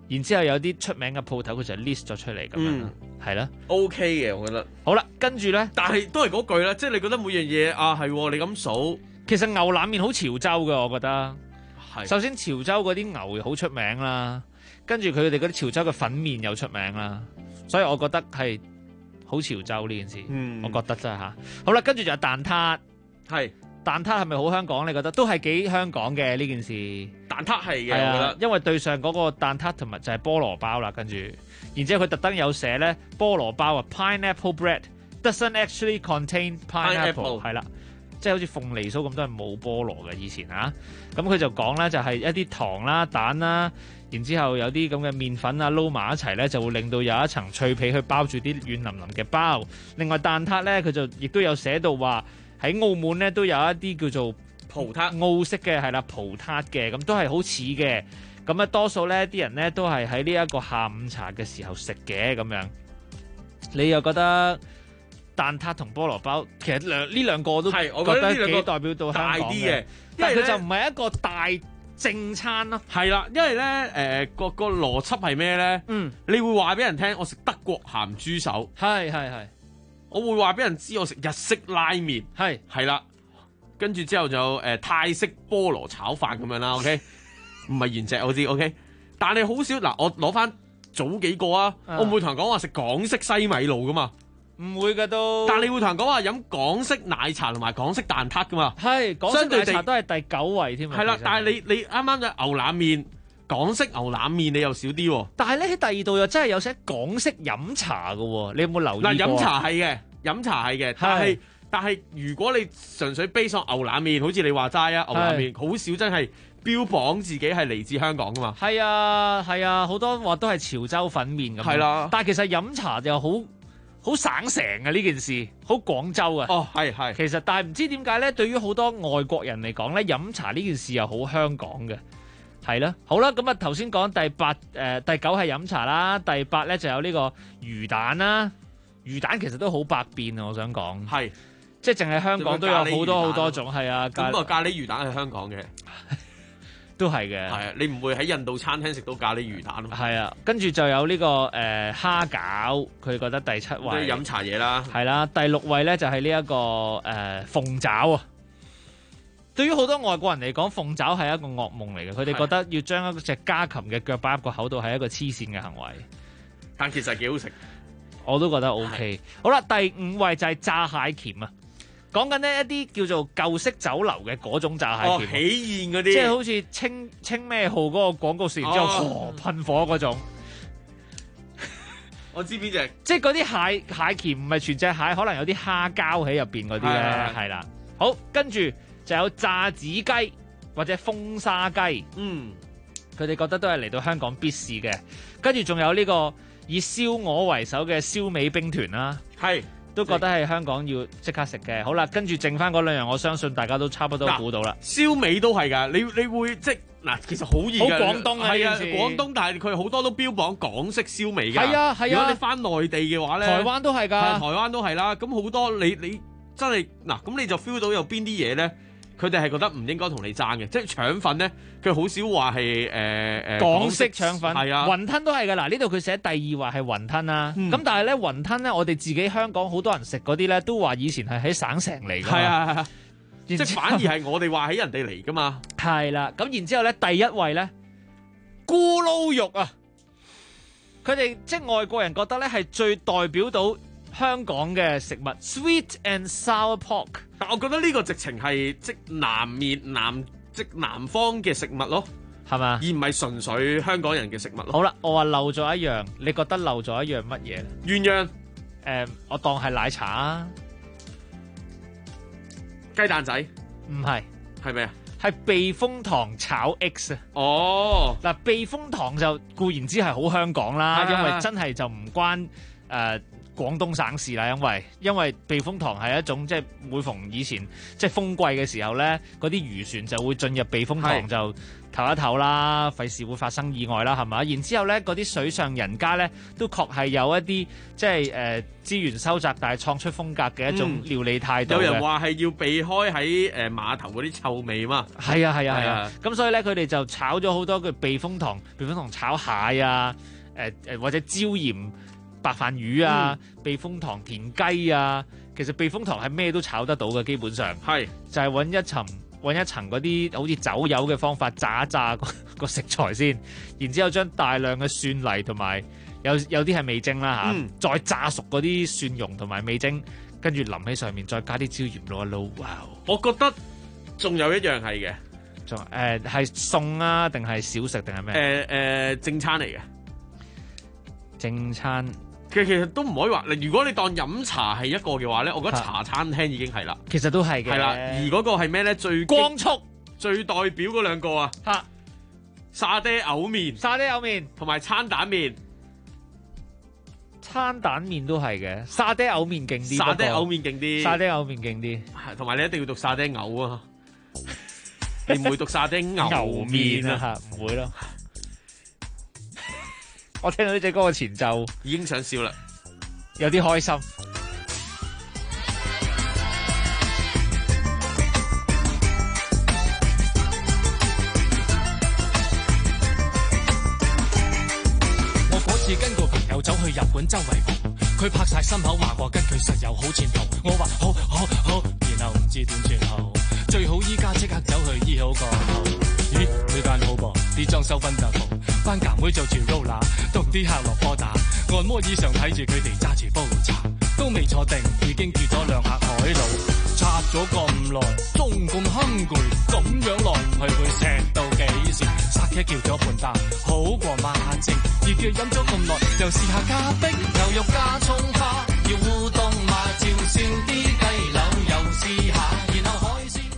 然之後有啲出名嘅鋪頭佢就 list 咗出嚟咁樣，係啦 ，OK 嘅，我覺得。 好啦，跟住咧， 但係都係嗰句啦，即係你覺得每樣嘢啊係你咁數， 其實牛腩麵好潮州嘅，我覺得。 係。 首先潮州嗰啲牛好出名啦，跟住佢哋嗰啲潮州嘅粉麵又出名啦，所以我覺得係好潮州呢件事。我覺得真係嚇。好啦，跟住就有蛋撻， 係。 蛋撻係咪好香港？你覺得都係幾香港嘅呢件事？ 蛋撻係嘅， 係啊， 我覺得。 因為對上嗰個蛋撻同埋就係菠蘿包啦，跟住，然之後佢特登有寫咧菠蘿包啊 ，pineapple bread doesn't actually contain pineapple， 係啦，即係好似鳳梨酥咁都係冇菠蘿嘅以前啊。咁佢就講咧就係一啲糖啦、蛋啦，然之後有啲咁嘅麵粉啊撈埋一齊咧，就會令到有一層脆皮去包住啲軟腍腍嘅包。另外蛋撻咧，佢就亦都有寫到話。喺澳門咧都有一啲叫做葡撻澳式嘅係啦葡撻嘅，咁都係好似嘅。咁啊多數咧啲人咧都係喺呢一個下午茶嘅時候食嘅咁樣。你又覺得蛋撻同菠蘿包其實呢兩個都係我覺得幾代表到香港嘅，但係佢就唔係一個大正餐咯。 係啦，因為咧個邏輯係咩咧？你會話俾人聽我食德國鹹豬手， 係。 我會話俾人知我食日式拉麵，係啦，跟住之後就泰式菠蘿炒飯咁樣啦，OK， 唔係原隻我知 ，OK， 但係好少嗱，我攞翻早幾個啊，我唔會同人講話食港式西米露噶嘛， 唔會噶都， 但係你會同人講話飲港式奶茶同埋港式蛋撻噶嘛， 係港式奶茶都係第9位添， 係啦，但係你啱啱嘅牛腩麵。港式牛腩麵你又少啲喎， 但係咧喺第2度又真係有寫港式飲茶嘅喎，你有冇留意過？ 嗱，飲茶係嘅，但係如果你純粹 base on牛腩麵，好似你話齋啊，牛腩麵好少真係標榜自己係嚟自香港噶嘛。 係啊，好多話都係潮州粉麵咁。係啦，但係其實飲茶就好省城嘅呢件事，好廣州啊。 哦，係。其實但係唔知點解咧，對於好多外國人嚟講咧，飲茶呢件事又好香港嘅。係啦，好啦，咁啊頭先講第9係飲茶啦，第8咧就有呢個魚蛋啦，魚蛋其實都好百變啊，我想講， 係， 即係淨係香港都有好多種，係啊， 咁啊咖喱魚蛋係香港嘅， 都係嘅， 係啊，你唔會喺印度餐廳食到咖喱魚蛋咯， 係啊，跟住就有呢個蝦餃，佢覺得第7位， 飲茶嘢啦， 係啦，第6位咧就係呢一個鳳爪啊。對於好多外國人嚟講，鳳爪係一個噩夢嚟嘅，佢哋覺得要將一隻家禽嘅腳擺入個口度係一個黐線嘅行為。 但其實係幾好食， 我都覺得 OK。好啦，第5位就係炸蟹鉗啊，講緊呢一啲叫做舊式酒樓嘅嗰種炸蟹鉗， 喜宴嗰啲， 即係好似清咩號嗰個廣告時，然之後噴火嗰種。 我知邊隻， 即係嗰啲蟹鉗唔係全隻蟹，可能有啲蝦膠喺入邊嗰啲咧，係啦。好，跟住。就有炸子雞或者風沙雞，佢哋覺得都係嚟到香港必試嘅。跟住仲有呢個以燒鵝為首嘅燒味兵團啦，都覺得係香港要即刻食嘅。好啦，跟住剩翻嗰2樣，我相信大家都差不多估到啦。 燒味都係㗎，你會即嗱，其實好易㗎， 好廣東啊， 係啊，廣東，但係佢好多都標榜港式燒味㗎。 係啊， 如果你翻內地嘅話咧， 台灣都係㗎， 台灣都係啦。咁好多你真係嗱，咁你就 feel 到有邊啲嘢咧？佢哋係覺得唔應該同你爭嘅，即係腸粉咧，佢好少話係港式腸粉， 係啊， 雲吞都係㗎。嗱，呢度佢寫第2位係雲吞啦，咁但係咧雲吞咧，我哋自己香港好多人食嗰啲咧，都話以前係喺省城嚟㗎嘛， 係啊，即係反而係我哋話喺人哋嚟㗎嘛， 係啦。咁然之後咧，第1位咧咕嚕肉啊，佢哋即係外國人覺得咧係最代表到香港嘅食物 ，sweet and sour pork。 但我覺得呢個直情係即南方嘅食物咯， 係嘛？ 而唔係純粹香港人嘅食物咯。 好啦，我話漏咗一樣，你覺得漏咗一樣乜嘢？ 鴛鴦， 我當係奶茶啊， 雞蛋仔， 唔係， 係咩啊？ 係避風塘炒 X 啊！ 哦， 嗱，避風塘就固然之係好香港啦，因為真係就唔關廣東省市啦，因為避風塘係一種即係每逢以前即係風季嘅時候咧，嗰啲漁船就會進入避風塘就唞一唞啦，費事會發生意外啦，係嘛？然之後咧，嗰啲水上人家咧都確係有一啲即係資源收窄，但係創出風格嘅一種料理態度。 有人話係要避開喺碼頭嗰啲臭味嘛。 係啊。咁所以咧，佢哋就炒咗好多嘅避風塘炒蟹啊，或者椒鹽白飯魚啊，避風塘田雞啊，其實避風塘係咩都炒得到嘅，基本上係就係揾一層嗰啲好似走油嘅方法炸一炸個食材先，然之後將大量嘅蒜泥同埋有啲係味精啦嚇，再炸熟嗰啲蒜蓉同埋味精，跟住淋喺上面，再加啲椒鹽撈一撈，哇！ 我覺得仲有一樣係嘅， 仲係餸啊，定係小食定係咩？ 正餐嚟嘅， 正餐。 其實都唔可以話，如果你當飲茶係一個嘅話咧，我覺得茶餐廳已經係啦。 其實都係嘅。係啦， 而嗰個係咩咧？最光速最代表嗰兩個啊，沙爹牛麵同埋餐蛋麵。 餐蛋麵都係嘅，沙爹牛麵勁啲。沙爹牛麵勁啲。 同埋你一定要讀沙爹牛啊！你唔會讀沙爹牛麵啊？ 唔會咯。我聽到呢隻歌嘅前奏已經想笑啦， 有啲開心。 我嗰次跟個朋友走去日本周圍蒲，佢拍晒心口話過跟佢實有好前途。我話好，然後唔知點算好，最好依家即刻走去醫好個肚。咦，呢間好噃，啲裝修分得好，班夾妹做住 roller， 同啲客落波打，按摩椅上睇住佢哋揸住煲茶，都未坐定已經叫咗兩客海佬，拆咗咁耐，仲咁hungry，咁樣落去會錫到幾時？沙茄叫咗半打，好過馬精，熱嘅飲咗咁耐，又試下加冰，牛肉加葱花，要烏冬嘛，照燒啲雞柳又試下，然後海鮮。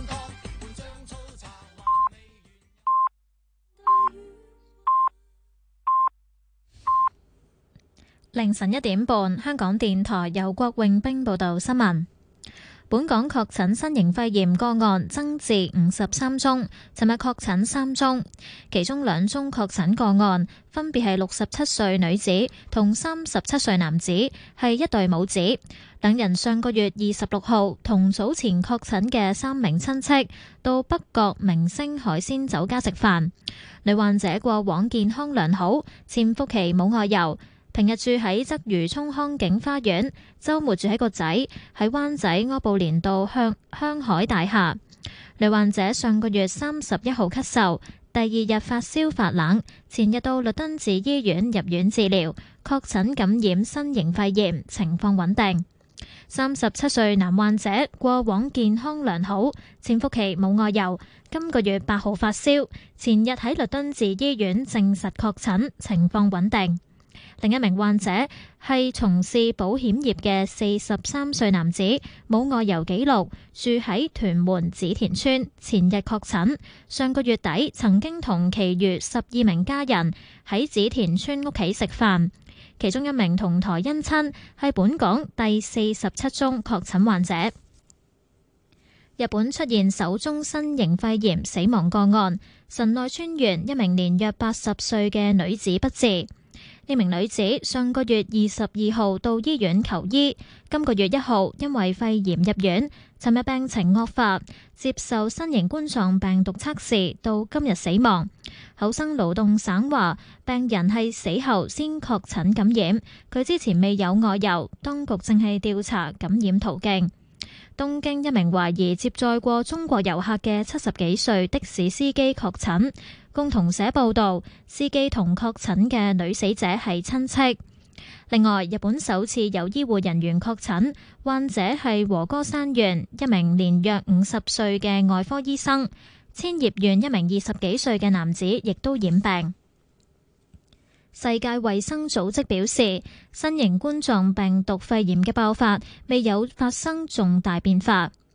凌晨1點半，香港電台由郭永冰報道新聞。本港確診新型肺炎個案增至53宗，尋日確診3宗，其中2宗確診個案分別係67歲女子同37歲男子，係一對母子。兩人上個月26號同早前確診嘅3名親戚到北角明星海鮮酒家食飯。女患者過往健康良好，潛伏期冇外遊。平日住喺鰂魚涌康景花園，週末住喺個仔喺灣仔柯布連道香海大廈。女患者上個月31號咳嗽，第2日發燒發冷，前日到律敦治醫院入院治療，確診感染新型肺炎，情況穩定。37歲男患者過往健康良好，潛伏期冇外遊，今個月8號發燒，前日喺律敦治醫院證實確診，情況穩定。另一名患者係從事保險業嘅43歲男子，冇外遊記錄，住喺屯門紫田村，前日確診，上個月底曾經同其餘12名家人喺紫田村屋企食飯，其中一名同台姻親係本港第47宗確診患者。日本出現首宗新型肺炎死亡個案，神奈川縣一名年約80歲嘅女子不治。呢名女子上個月22號到醫院求醫，今個月1號因為肺炎入院，尋日病情惡化，接受新型冠狀病毒測試，到今日死亡。厚生勞動省話，病人係死後先確診感染，佢之前未有外遊，當局正係調查感染途徑。東京一名懷疑接載過中國遊客嘅70幾歲的士司機確診。共同社報道，司機同確診嘅女死者係親戚。另外，日本首次有醫護人員確診，患者係和歌山縣一名年約50歲嘅外科醫生。千葉縣一名20幾歲嘅男子亦都染病。世界衛生組織表示，新型冠狀病毒肺炎嘅爆發未有發生重大變化。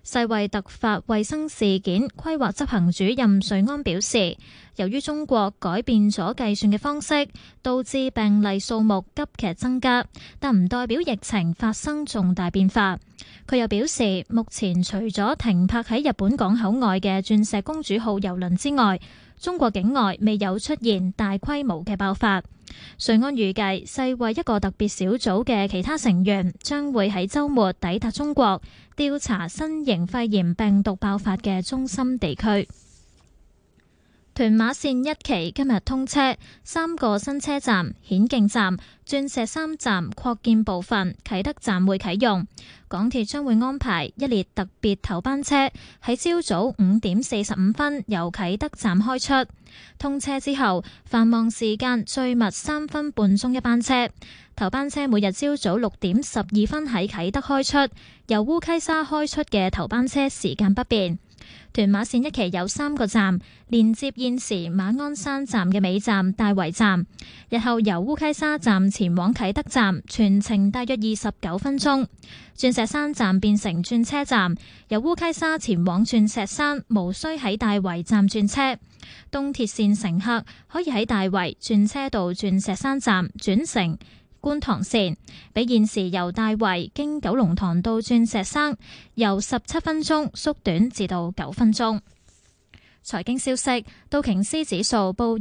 世衛突發衛生事件規劃執行主任瑞安表示，由於中國改變咗計算嘅方式，導致病例數目急劇增加，但唔代表疫情發生重大變化。佢又表示，目前除咗停泊喺日本港口外嘅鑽石公主號郵輪之外，中國境外未有出現大規模嘅爆發。瑞安預計世衛一個特別小組嘅其他成員將會喺週末抵達中國，調查新型肺炎病毒爆發嘅中心地區。屯馬線1期今日通車，3個新車站、顯徑站、鑽石山站擴建部分、啟德站會啟用。港鐵將會安排一列特別頭班車喺朝早5點45分由啟德站開出。通車之後，繁忙時間最密3分半鐘一班車。頭班車每日朝早6點12分喺啟德開出，由烏溪沙開出嘅頭班車時間不變。屯馬線1期有3個站，連接現時馬鞍山站嘅尾站大圍站。日後由烏溪沙站前往啟德站，全程大約29分鐘。鑽石山站變成轉車站，由烏溪沙前往鑽石山，無需喺大圍站轉車。東鐵線乘客可以喺大圍轉車到鑽石山站轉乘觀塘線，比現時由大圍經九龍塘到鑽石山由17分鐘縮短至到9分鐘。財經消息，道瓊斯指數報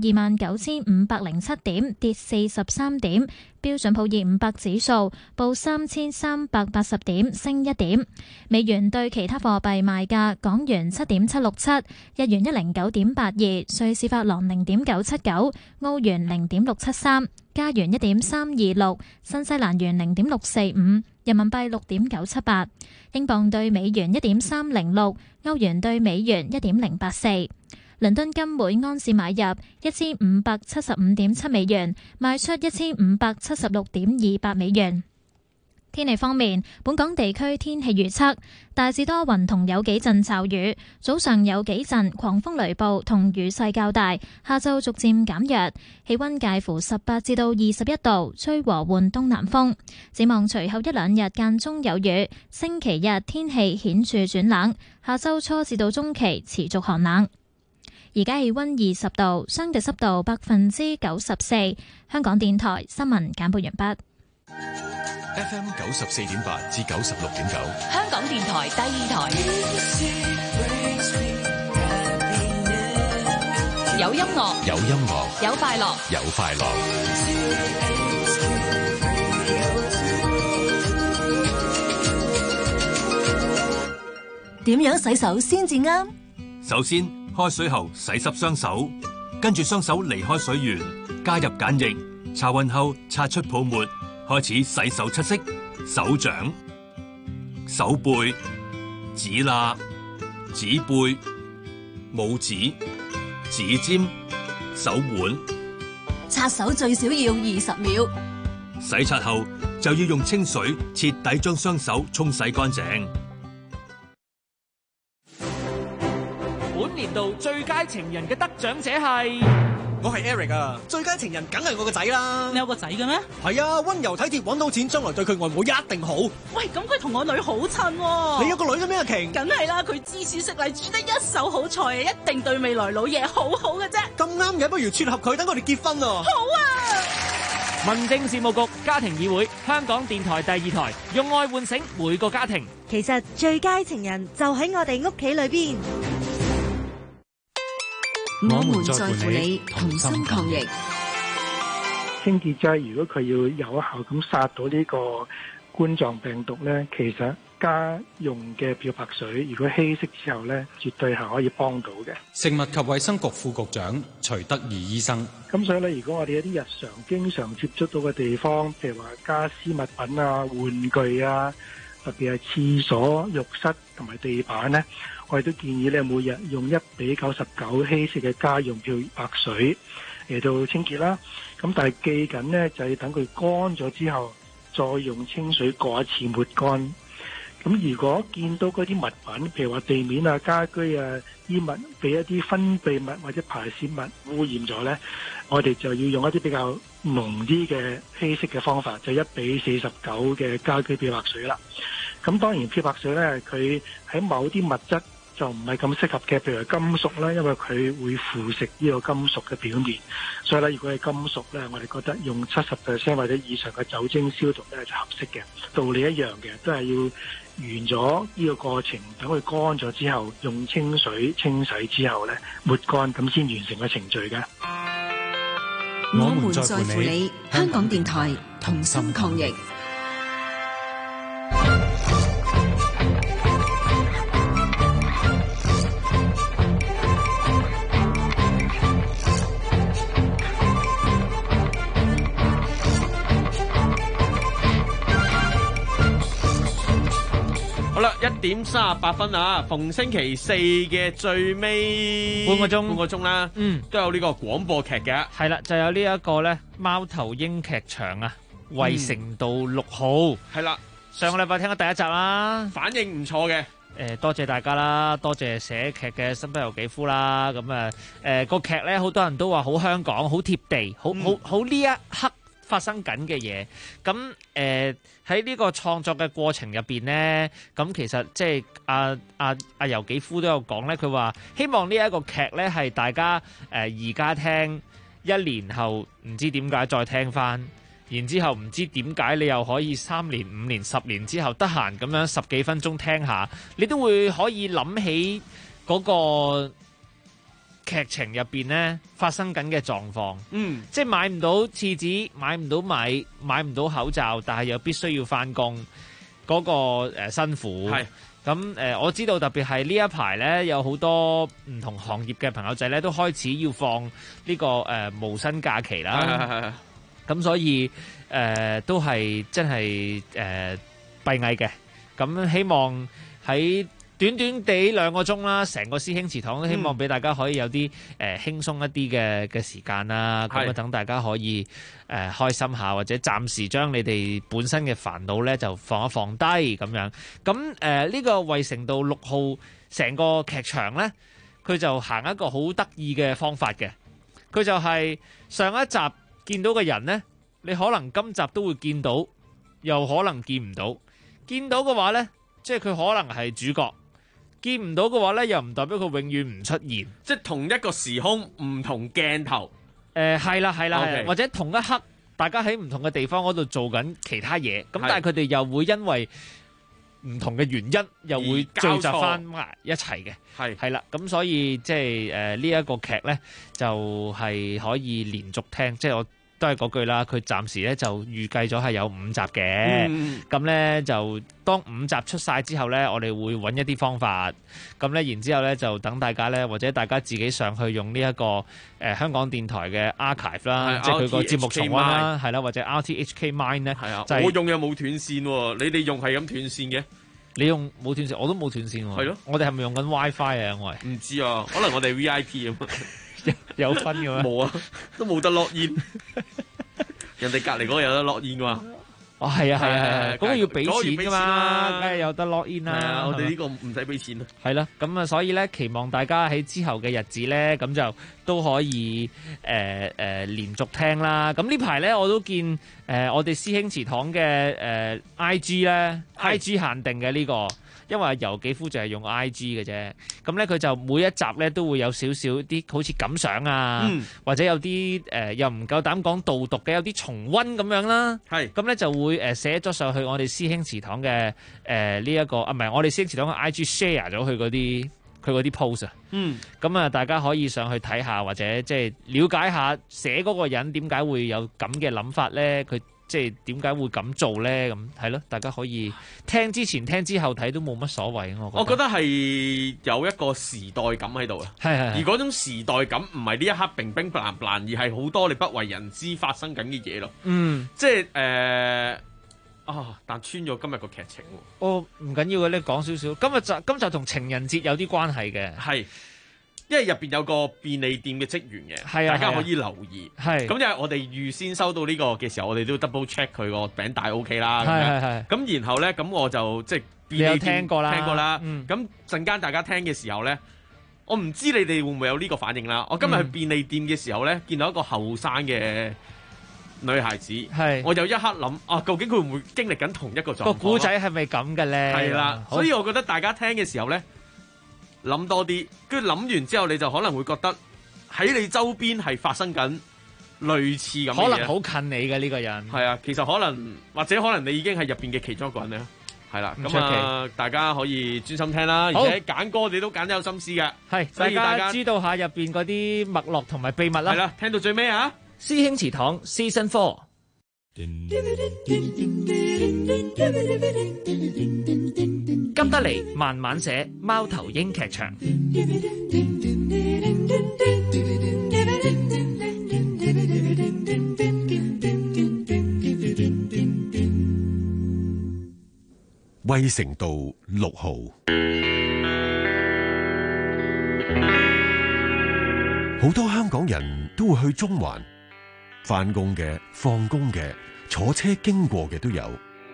29,507點，跌43點；標準普爾500指數報3,380點，升1點。美元對其他貨幣賣價：港元7.767，日元109.82，瑞士法郎0.979，澳元0.673，加元1.326，新西蘭元0.645，人民幣6.978，英鎊對美元1.306，歐元對美元1.084。倫敦金每安士買入1575.7美元，賣出1576.28美元。天氣方面，本港地區天氣預測大致多雲同有幾陣驟雨，早上有幾陣狂風雷暴同雨勢較大，下晝逐漸減弱，氣溫介乎18至到21度，吹和緩東南風。展望隨後一兩日間中有雨，星期日天氣顯著轉冷，下週初至到中期持續寒冷。而家氣溫20度，相對濕度94%。香港電台新聞簡報完畢。 FM 94.8至96.9， 香港電台第二台，有音樂， 有音樂， 有快樂， 有快樂。 點樣洗手先至啱？ 首先，開水後洗濕雙手，跟住雙手離開水源，加入鹼液，擦勻後擦出泡沫。開始洗手七式：手掌、手背、指罅、指背、拇指、指尖、手腕。 擦手最少要20秒。 洗擦後就要用清水徹底將雙手沖洗乾淨。 本年度最佳情人嘅得獎者係。 我係 Eric 啊，最佳情人梗係我個仔啦。 你有個仔嘅咩？ 係啊，溫柔體貼，搵到錢，將來對佢外母一定好。 喂，咁佢同我女好親喎。 你有個女嘅咩？阿瓊， 梗係啦，佢知書識禮，煮得一手好菜啊，一定對未來老爺好好嘅啫。 咁啱嘅，不如撮合佢，等我哋結婚啊！ 好啊！ 民政事務局家庭議會，香港電台第二台，用愛喚醒每個家庭。 其實最佳情人就喺我哋屋企裏邊。 我們在乎你，同心抗疫。 清潔劑如果佢要有效咁殺到呢個冠狀病毒呢，其實家用嘅漂白水如果稀釋之後呢，絕對係可以幫到嘅。 食物及衛生局副局長徐德義醫生。 咁所以呢，如果我哋一啲日常經常接觸到嘅地方，譬如話家私物品啊、玩具啊，特別係廁所、浴室同埋地板呢，我哋都建議咧，每日用1:99稀釋嘅家用漂白水嚟到清潔啦。咁但係記緊呢，就係等佢乾咗之後，再用清水過一次抹乾。咁如果見到嗰啲物品，譬如話地面啊、家居啊、衣物被一啲分泌物或者排泄物污染咗呢，我哋就要用一啲比較濃啲嘅稀釋嘅方法，就1:49嘅家居漂白水啦。 咁當然漂白水咧，佢喺某啲物質就唔係咁適合嘅，譬如金屬啦，因為佢會腐蝕呢個金屬嘅表面，所以咧如果係金屬咧，我哋覺得用70% 或者以上嘅酒精消毒咧就合適嘅。道理一樣嘅，都係要完咗呢個過程，等佢乾咗之後，用清水清洗之後咧抹乾，咁先完成個程序嘅。 我們在乎你，香港電台同心抗疫。 好啦，1:38啊！逢星期四嘅最尾半個鐘啦，都有呢個廣播劇嘅。 係啦，就有呢一個咧貓頭鷹劇場啊，衛城道6號。 係啦， 上個禮拜聽咗第一集啦， 反應唔錯嘅。 多謝大家啦，多謝寫劇嘅新不由紀夫啦。咁個劇咧，好多人都話好香港，好貼地，好呢一刻發生緊嘅嘢。咁喺呢個創作嘅過程入邊呢，咁其實即係阿尤紀夫都有講咧，佢話希望呢一個劇咧係大家而家聽，1年後唔知點解再聽翻，然之後唔知點解你又可以3年、5年、10年之後得閒咁樣10幾分鐘聽下，你都會可以諗起嗰個劇情入邊咧發生緊嘅狀況，即係買唔到廁紙，買唔到米，買唔到口罩，但係又必須要翻工，嗰個辛苦。係咁我知道特別係呢一排咧，有好多唔同行業嘅朋友仔咧都開始要放呢個無薪假期啦。咁所以都係真係閉翳嘅。咁希望喺短短地2個鐘啦，成個師兄祠堂都希望俾大家可以有啲輕鬆一啲嘅時間啦，咁等大家可以開心下，或者暫時將你哋本身嘅煩惱咧就放一放低咁樣。咁呢個衛城道6號成個劇場咧，佢就行一個好得意嘅方法嘅，佢就係上一集見到嘅人咧，你可能今集都會見到，又可能見唔到。見到嘅話咧，即係佢可能係主角。見唔到嘅話咧，又唔代表佢永遠唔出現， 即係同一個時空唔同鏡頭。 係啦，或者同一刻大家喺唔同嘅地方嗰度做緊其他嘢，咁但係佢哋又會因為唔同嘅原因，又會聚集翻埋一齊嘅。係啦，咁所以即係呢一個劇咧，就係可以連續聽，即係我。都係嗰句啦，佢暫時咧就預計咗係有5集嘅，咁咧就當5集出晒之後咧，我哋會揾一啲方法，咁咧然之後咧就等大家咧，或者大家自己上去用呢一個香港電台嘅 archive 啦，即係佢個節目重溫啦，係啦，或者 RTHK Mine 咧， 我用又冇斷線喎，你哋用係咁斷線嘅？ 你用冇斷線，我都冇斷線喎。係咯，我哋係咪用緊 WiFi 啊？我係唔知啊，可能我哋 VIP 咁。 有分嘅咩？ 冇啊，都冇得落煙。人哋隔離嗰個有得落煙㗎嘛？ 哦，係啊，嗰個要俾錢㗎嘛，梗係有得落煙啦。 係啊，我哋呢個唔使俾錢啊。 係啦，咁啊，所以咧，期望大家喺之後嘅日子咧，咁就都可以連續聽啦。咁呢排咧，我都見我哋師兄祠堂嘅IG 咧 ，IG 限定嘅呢個。因為尤紀夫就係用 IG 嘅啫，咁咧佢就每一集咧都會有少少啲好似感想啊，或者有啲又唔夠膽講導讀嘅，有啲重溫咁樣啦。係，咁咧就會寫咗上去我哋師兄祠堂嘅呢一個唔係我哋師兄祠堂嘅 IG share 咗佢嗰啲 post 啊。咁啊大家可以上去睇下，或者即係了解下寫嗰個人點解會有咁嘅諗法咧，佢。即係點解會咁做咧？咁係咯，大家可以聽之前、聽之後睇都冇乜所謂。 我覺得係有一個時代感喺度啊。係。而嗰種時代感唔係呢一刻冰冰冷冷，而係好多你不為人知發生緊嘅嘢咯。即係但穿咗今日個劇情喎。 哦，唔緊要嘅，你講少少。今集同情人節有啲關係嘅。 係。因為入邊有個便利店嘅職員嘅，大家可以留意。係咁，因為我哋預先收到呢個嘅時候，我哋都 double check 佢個餅帶 OK 啦。係。咁然後咧，咁我就即係便利店聽過啦。咁陣間大家聽嘅時候咧，我唔知你哋會唔會有呢個反應啦。我今日去便利店嘅時候咧，見到一個後生嘅女孩子， 係我有一刻諗啊，究竟佢會唔會經歷緊同一個狀況？ 個古仔係咪咁嘅咧？ 係啦，所以我覺得大家聽嘅時候咧，諗多啲，跟住諗完之後，你就可能會覺得喺你周邊係發生緊類似咁嘅嘢， 可能好近你嘅呢個人。 係啊，其實可能或者可能你已經係入邊嘅其中一個人咧。係啦，咁啊，大家可以專心聽啦，而且揀歌你都揀得有心思嘅。 係， 所以大家知道下入邊嗰啲脈絡同埋秘密啦。 係啦，聽到最尾啊！ 師兄祠堂 Season 4。金德利慢慢寫，貓頭鷹劇場。 衛城道6號，好多香港人都會去中環，返工嘅、放工嘅、坐車經過嘅都有。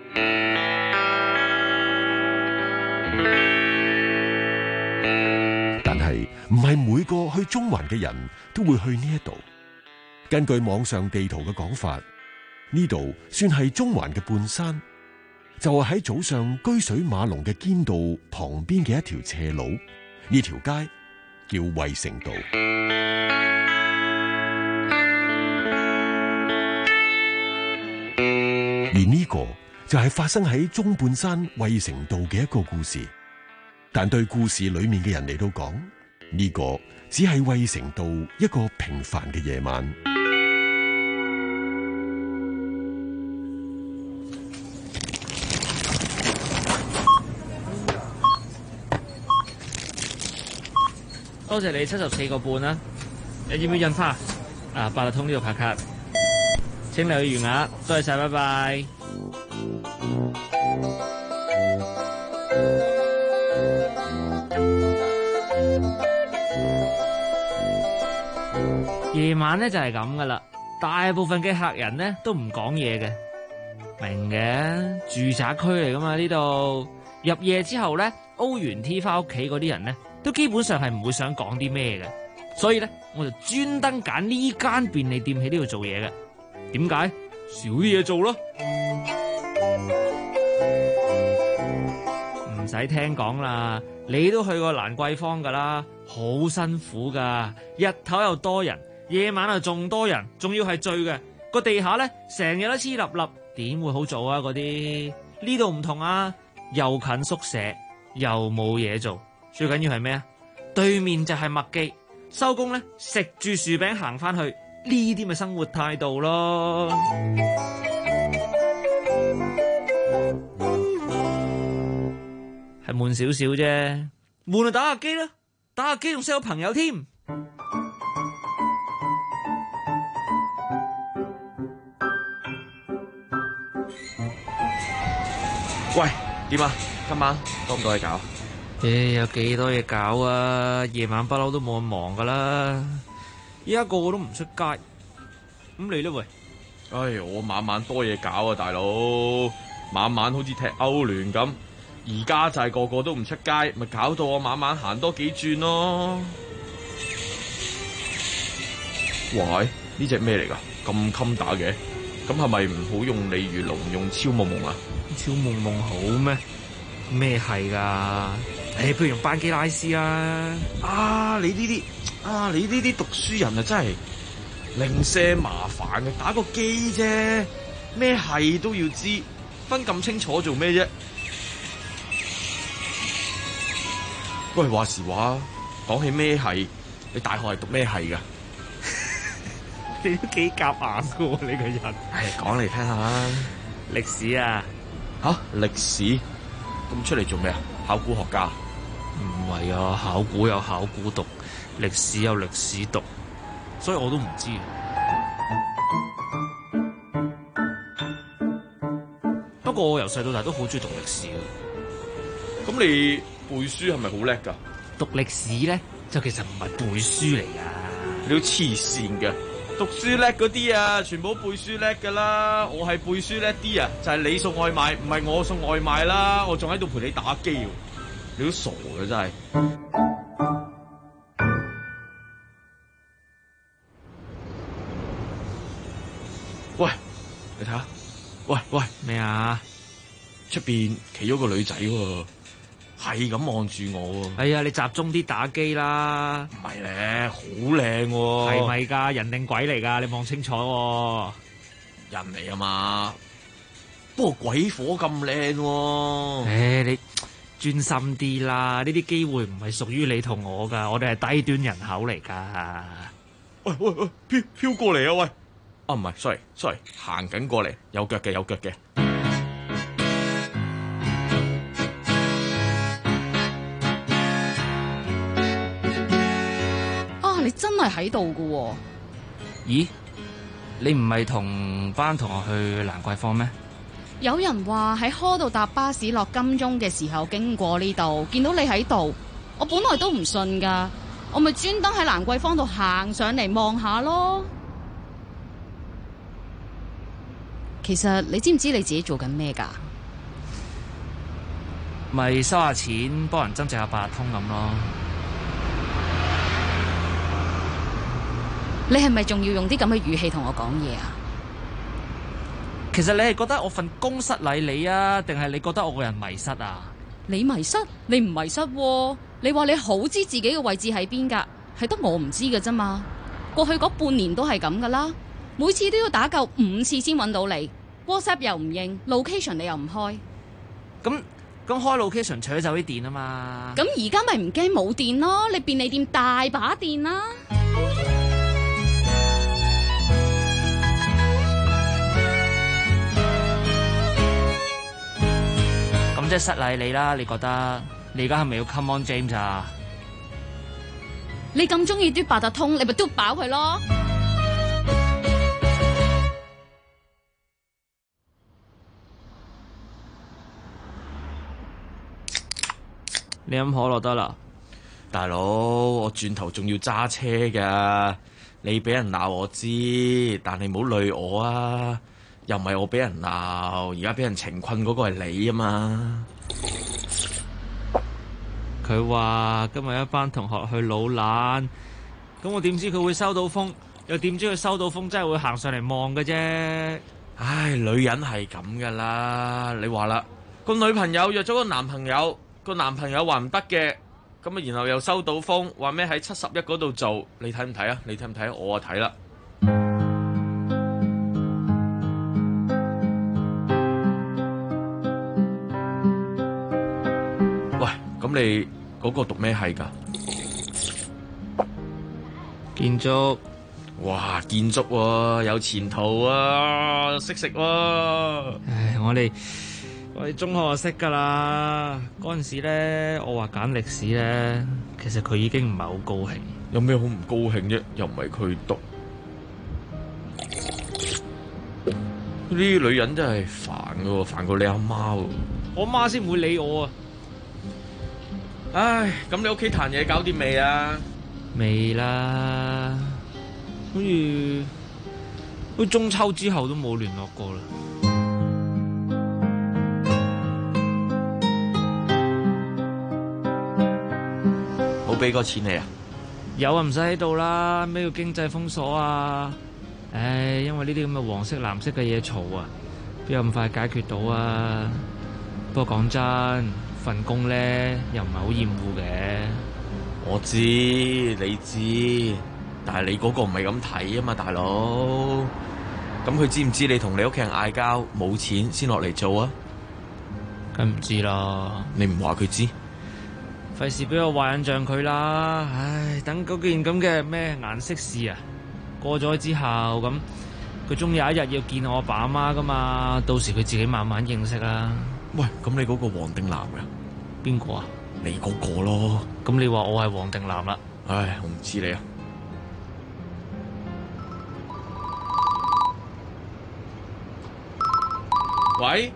但係唔係每個去中環嘅人都會去呢一度。根據網上地圖嘅講法，呢度算係中環嘅半山。就係喺早上居水馬龍嘅堅道旁邊嘅一條斜路，呢條街叫衛城道。而呢個就係發生喺中半山衛城道嘅一個故事，但對故事裏面嘅人嚟到講，呢個只係衛城道一個平凡嘅夜晚。 多謝你74個半啦，你要唔要印花？啊，八達通呢度拍卡，清理餘額，多謝晒，拜拜。夜晚咧就係咁噶啦，大部分嘅客人咧都唔講嘢嘅，明嘅，住宅區嚟噶嘛呢度。入夜之後咧，O 完 T 翻屋企嗰啲人咧，都基本上係唔會想講啲咩嘅，所以咧我就專登揀呢間便利店喺呢度做嘢嘅。點解？少啲嘢做咯。唔使聽講啦，你都去過蘭桂坊噶啦，好辛苦噶，日頭又多人，夜晚又仲多人，仲要係醉嘅，個地下咧成日都黐立立，點會好做啊？嗰啲呢度唔同啊，又近宿舍，又冇嘢做。最緊要係咩啊？對面就係麥記，收工咧食住薯餅行翻去，呢啲咪生活態度咯。係悶少少啫，悶就打下機啦，打下機仲識有朋友添。 喂，點啊？今晚多唔多嘢搞？ 有幾多嘢搞啊？夜晚不嬲都冇咁忙噶啦，依家個個都唔出街，咁你咧喂？ 唉，我晚晚多嘢搞啊，大佬，晚晚好似踢歐聯咁，而家就係個個都唔出街，咪搞到我晚晚行多幾轉咯。喂，呢隻咩嚟噶？咁襟打嘅，咁係咪唔好用鯉魚龍，用超夢夢啊？ 超夢夢好咩？咩係噶？不如用班基拉斯啦！ 你呢啲讀書人啊，真係零舍麻煩嘅，打個機啫，咩係都要知，分咁清楚做咩啫？喂，話時話，講起咩係，你大學係讀咩係噶？ 你都幾夾硬噶喎，你個人。 講嚟聽下啦。 歷史啊？ 歷史？咁出嚟做咩啊？考古學家？ 唔係啊，考古有考古讀，歷史有歷史讀，所以我都唔知。不過我由細到大都好中意讀歷史嘅。 咁你背書係咪好叻噶？ 讀歷史咧，就其實唔係背書嚟噶。 你都黐線嘅，讀書叻嗰啲啊，全部都背書叻噶啦。我係背書叻啲啊，就係你送外賣，唔係我送外賣啦。我仲喺度陪你打機。你都傻嘅真係。 喂，你睇下，喂， 咩啊？ 出邊企咗個女仔喎，係咁望住我喎。 哎呀，你集中啲打機啦。 唔係咧，好靚喎。 係咪㗎？人定鬼嚟㗎？你望清楚喎。 人嚟啊嘛，不過鬼火咁靚喎。 你專心啲啦，呢啲機會唔係屬於你同我㗎，我哋係低端人口嚟㗎。 喂，飄過嚟啊！喂，啊唔係 ，sorry， 行緊過嚟，有腳嘅。 你真係喺度㗎喎？ 咦？你唔係同班同學去蘭桂坊咩？ 有人話喺科度搭巴士落金鐘嘅時候經過呢度，見到你喺度。我本來都唔信㗎，我咪專登喺蘭桂坊度行上嚟望下咯。其實你知唔知你自己做緊咩㗎？ 咪收下錢，幫人增值下八達通咁咯。 你係咪仲要用啲咁嘅語氣同我講嘢啊？ 其實你係覺得我份工失禮你啊，定係你覺得我個人迷失啊？ 你迷失？你唔迷失喎。你話你好知自己嘅位置喺邊㗎，係得我唔知㗎啫嘛。過去嗰半年都係咁㗎啦，每次都要打夠5次先揾到你 ，WhatsApp 又唔應 ，location 你又唔開。 咁開 location 取走啲電啊嘛。 咁而家咪唔驚冇電咯？你便利店大把電啦。 即係失禮你啦，你覺得？你而家係咪要 come on James 啊？ 你咁中意嘟八達通，你咪嘟飽佢咯。 你飲可樂得啦， 大佬，我轉頭仲要揸車噶，你俾人鬧我知，但你唔好累我啊！又唔係我俾人鬧，而家俾人情困嗰個係你啊嘛！ 佢話今日一班同學去老蘭，咁我點知佢會收到風？又點知佢收到風真係會行上嚟望嘅啫？ 唉，女人係咁噶啦，你話啦，個女朋友約咗個男朋友，個男朋友話唔得嘅，咁啊然後又收到風，話咩喺71嗰度做，你睇唔睇啊？你睇唔睇？我啊睇啦。咁你嗰個讀咩系㗎？ 建築。 哇，建築喎，有前途啊，識食喎。 唉，我哋中學就識㗎啦。嗰陣時咧，我話揀歷史咧，其實佢已經唔係好高興。 有咩好唔高興啫？又唔係佢讀。呢啲女人真係煩㗎喎，煩過你阿媽喎。 我媽先唔會理我啊！ 唉，咁你屋企壇嘢搞掂未啊？ 未啦，好似中秋之後都冇聯絡過啦。 冇俾過錢你啊？ 有啊，唔使喺度啦。咩叫經濟封鎖啊？唉，因為呢啲咁嘅黃色藍色嘅嘢嘈啊，邊有咁快解決到啊？不過講真，份工咧又唔係好厭惡嘅。 我知你知，但係你嗰個唔係咁睇啊嘛，大佬。咁佢知唔知你同你屋企人嗌交冇錢先落嚟做啊？ 梗唔知啦。 你唔話佢知， 費事俾我壞印象佢啦。唉，等嗰件咁嘅咩顏色事啊過咗之後，咁佢終有一日要見我阿爸阿媽噶嘛，到時佢自己慢慢認識啦。 喂，咁你嗰個黃定藍嘅？ 邊個啊？ 你嗰個咯。 咁你話我係黃定藍啦？ 唉，我唔知你啊。喂，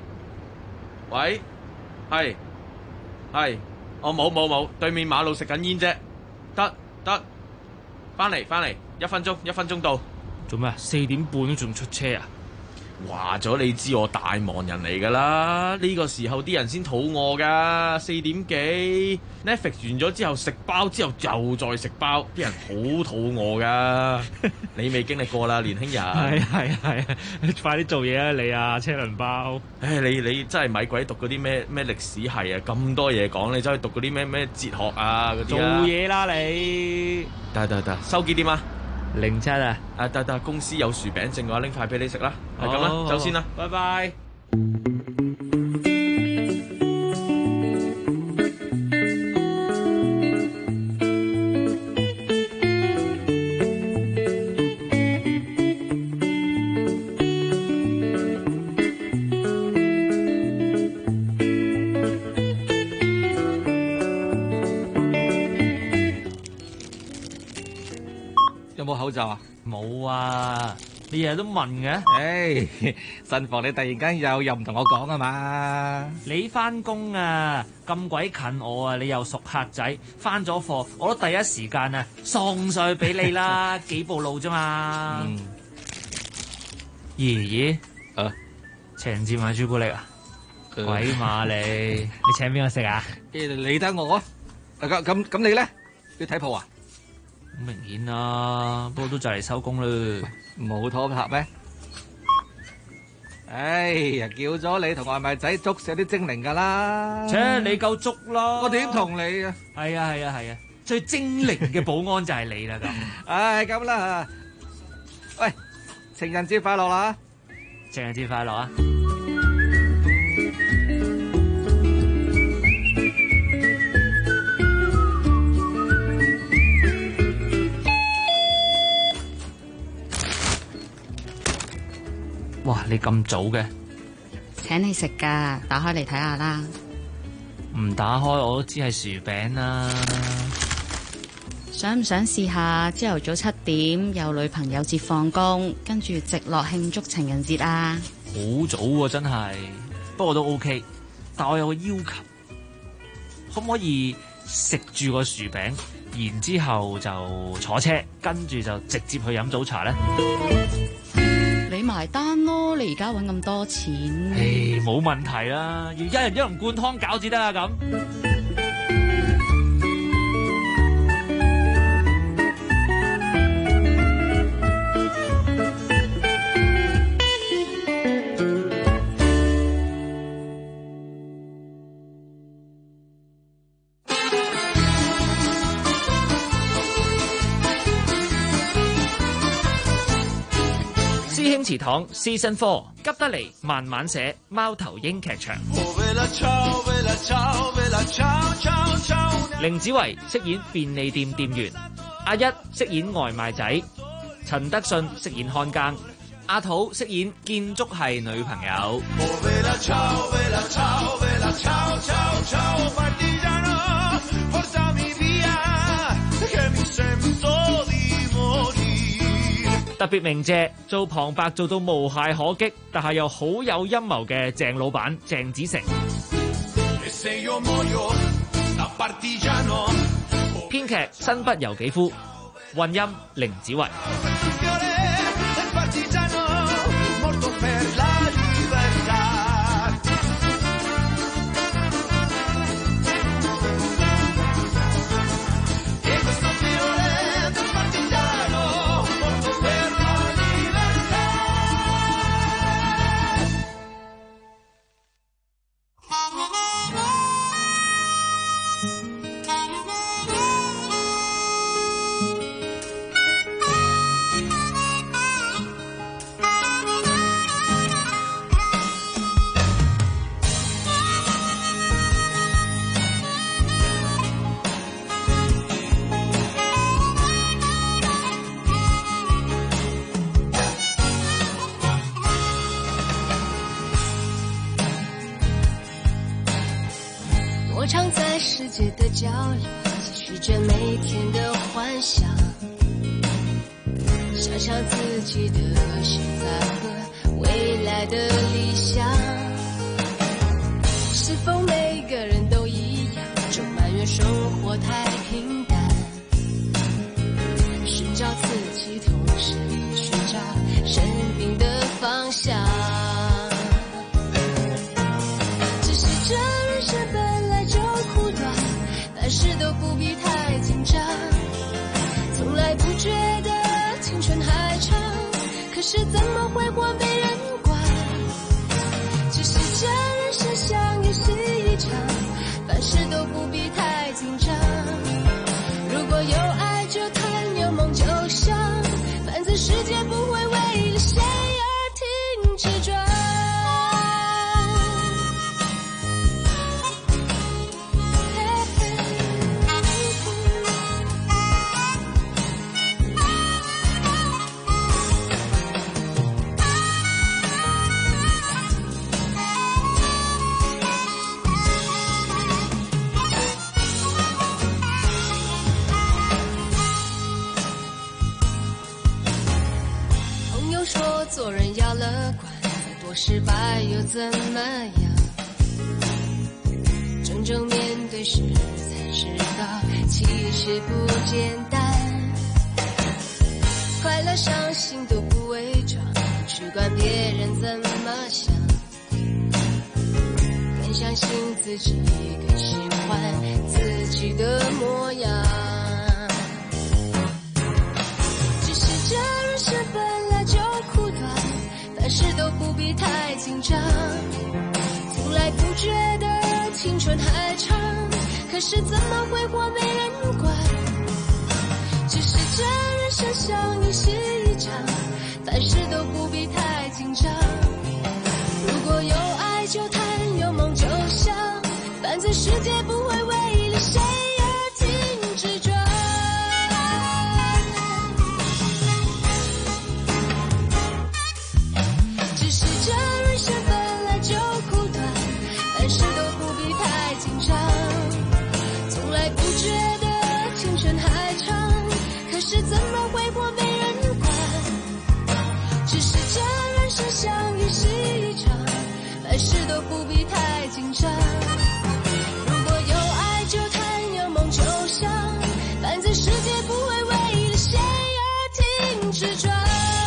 係，我冇，對面馬路食緊煙啫。得，翻嚟，1分鐘到。 做咩啊？4點半都仲出車啊？ 話咗你知我大忙人嚟㗎啦，呢個時候啲人先肚餓㗎，4點幾 Netflix 完咗之後食包之後又再食包，啲人好肚餓㗎。你未經歷過啦，年輕人。 係，快啲做嘢啊你啊，車輪包。 唉，你真係咪鬼讀嗰啲咩歷史系啊？咁多嘢講，你走去讀嗰啲咩哲學啊嗰啲做嘢啦你。 得，收幾點啊 ？07啊。 得，公司有薯餅剩嘅話，拎塊俾你食啦。係咁啦，走先啦， 拜拜。 有冇口罩啊？ 冇啊！你日日都問嘅。 唉，新房你突然間又唔同我講啊嘛？ 你翻工啊，咁鬼近我啊，你又熟客仔，翻咗課我都第一時間啊送上去俾你啦，幾步路啫嘛。爺爺，情人節買朱古力啊？鬼馬你，你請邊個食啊？ 理得我啊？咁你咧？要睇鋪啊？ 好明顯啦，不過都就嚟收工啦。 冇拖拍咩？哎呀，叫咗你同外賣仔捉死啲精靈噶啦。 切，你夠捉啦！ 我點同你啊？ 係啊，最精靈嘅保安就係你啦咁。 唉，咁啦。喂，情人節快樂啦！ 情人節快樂啊！哇！你咁早嘅？ 請你食㗎，打開嚟睇下啦。 唔打開我都知係薯餅啦。 想唔想試下朝頭早7點有女朋友節放工，跟住直落慶祝情人節啊？ 好早喎，真係。不過都 OK，但我有個要求，可唔可以食住個薯餅，然之後就坐車，跟住就直接去飲早茶呢？ 你埋單咯，你而家搵咁多錢。 冇問題啦，要一人一籠灌湯餃至得啊咁。祠堂 Season 4急得嚟慢慢寫貓頭鷹劇場，凌子維飾演便利店店員，阿一飾演外賣仔，陳德信飾演看更，阿土飾演建築系女朋友。特別鳴謝做旁白做到無懈可擊，但係又好有陰謀嘅鄭老闆鄭子誠。編劇新不由己夫，混音凌子維。 我常在世界的角落继续着每天的幻想，想象自己的现在和未来的理想，是否每个人都一样，总埋怨生活太平淡，寻找自己同时寻找生命的方向。 是怎么挥霍没人管，只是这人生像游戏一场，凡事都不必太紧张。如果有爱就谈，有梦就想，反正世界不会为了谁而停止转。做人要乐观，再多失败又怎么样？真正面对时才知道，其实不简单。快乐伤心都不伪装，去管别人怎么想，更相信自己，更喜欢自己的模样。只是这人生本来就苦短，凡事都不必太紧张，从来不觉得青春还长，可是怎么挥霍没人管。只是这人生像游戏一场，凡事都不必太紧张。如果有爱就谈，有梦就想，反正世界不会为了谁而停止转。只是这人生本来就苦短，凡事都不必太紧张，从来不觉得青春还长，可是怎么挥霍没人管。只是这人生像游戏一场，凡事都不必太紧张。如果有爱就谈，有梦就想，反正世界不会为了谁而停止转。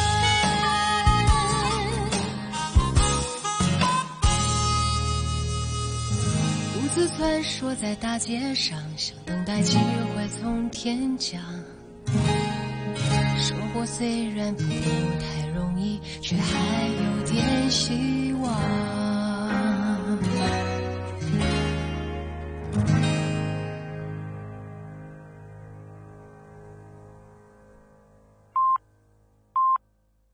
独自穿梭在大街上，想等待机会从天降。生活虽然不太容易，却还有点希望。